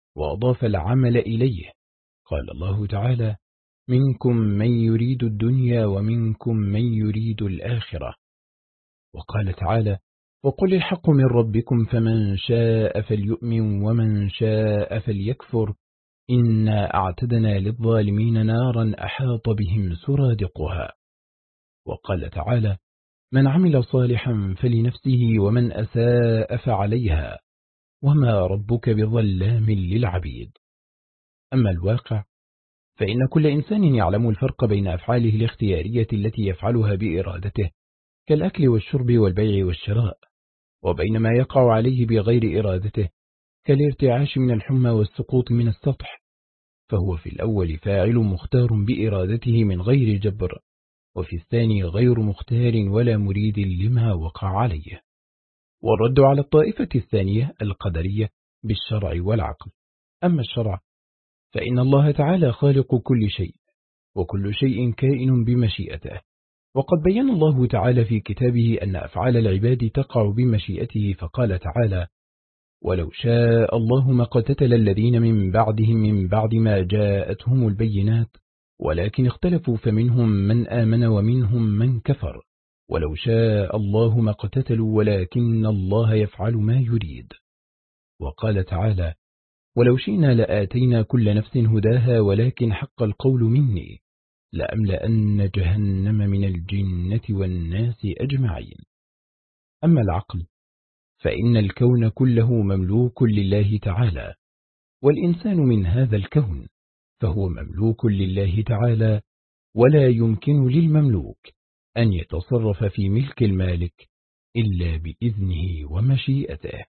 وأضاف العمل إليه. قال الله تعالى: منكم من يريد الدنيا ومنكم من يريد الآخرة. وقال تعالى: وقل الحق من ربكم فمن شاء فليؤمن ومن شاء فليكفر إنا أعتدنا للظالمين نارا أحاط بهم سرادقها. وقال تعالى: من عمل صالحا فلنفسه ومن أساء فعليها وما ربك بظلام للعبيد. أما الواقع فإن كل إنسان يعلم الفرق بين أفعاله الاختيارية التي يفعلها بإرادته كالأكل والشرب والبيع والشراء، وبين ما يقع عليه بغير إرادته كالارتعاش من الحمى والسقوط من السطح، فهو في الأول فاعل مختار بإرادته من غير جبر، وفي الثاني غير مختار ولا مريد لما وقع عليه. والرد على الطائفة الثانية القدرية بالشرع والعقل. أما الشرع فإن الله تعالى خالق كل شيء، وكل شيء كائن بمشيئته، وقد بين الله تعالى في كتابه أن أفعال العباد تقع بمشيئته، فقال تعالى: ولو شاء الله ما اقتتل الذين من بعدهم من بعد ما جاءتهم البينات ولكن اختلفوا فمنهم من آمن ومنهم من كفر ولو شاء الله ما اقتتلوا ولكن الله يفعل ما يريد. وقال تعالى: ولو شئنا لآتينا كل نفس هداها ولكن حق القول مني لأملأن جهنم من الجنة والناس أجمعين. أما العقل فإن الكون كله مملوك لله تعالى، والإنسان من هذا الكون فهو مملوك لله تعالى، ولا يمكن للمملوك أن يتصرف في ملك المالك إلا بإذنه ومشيئته.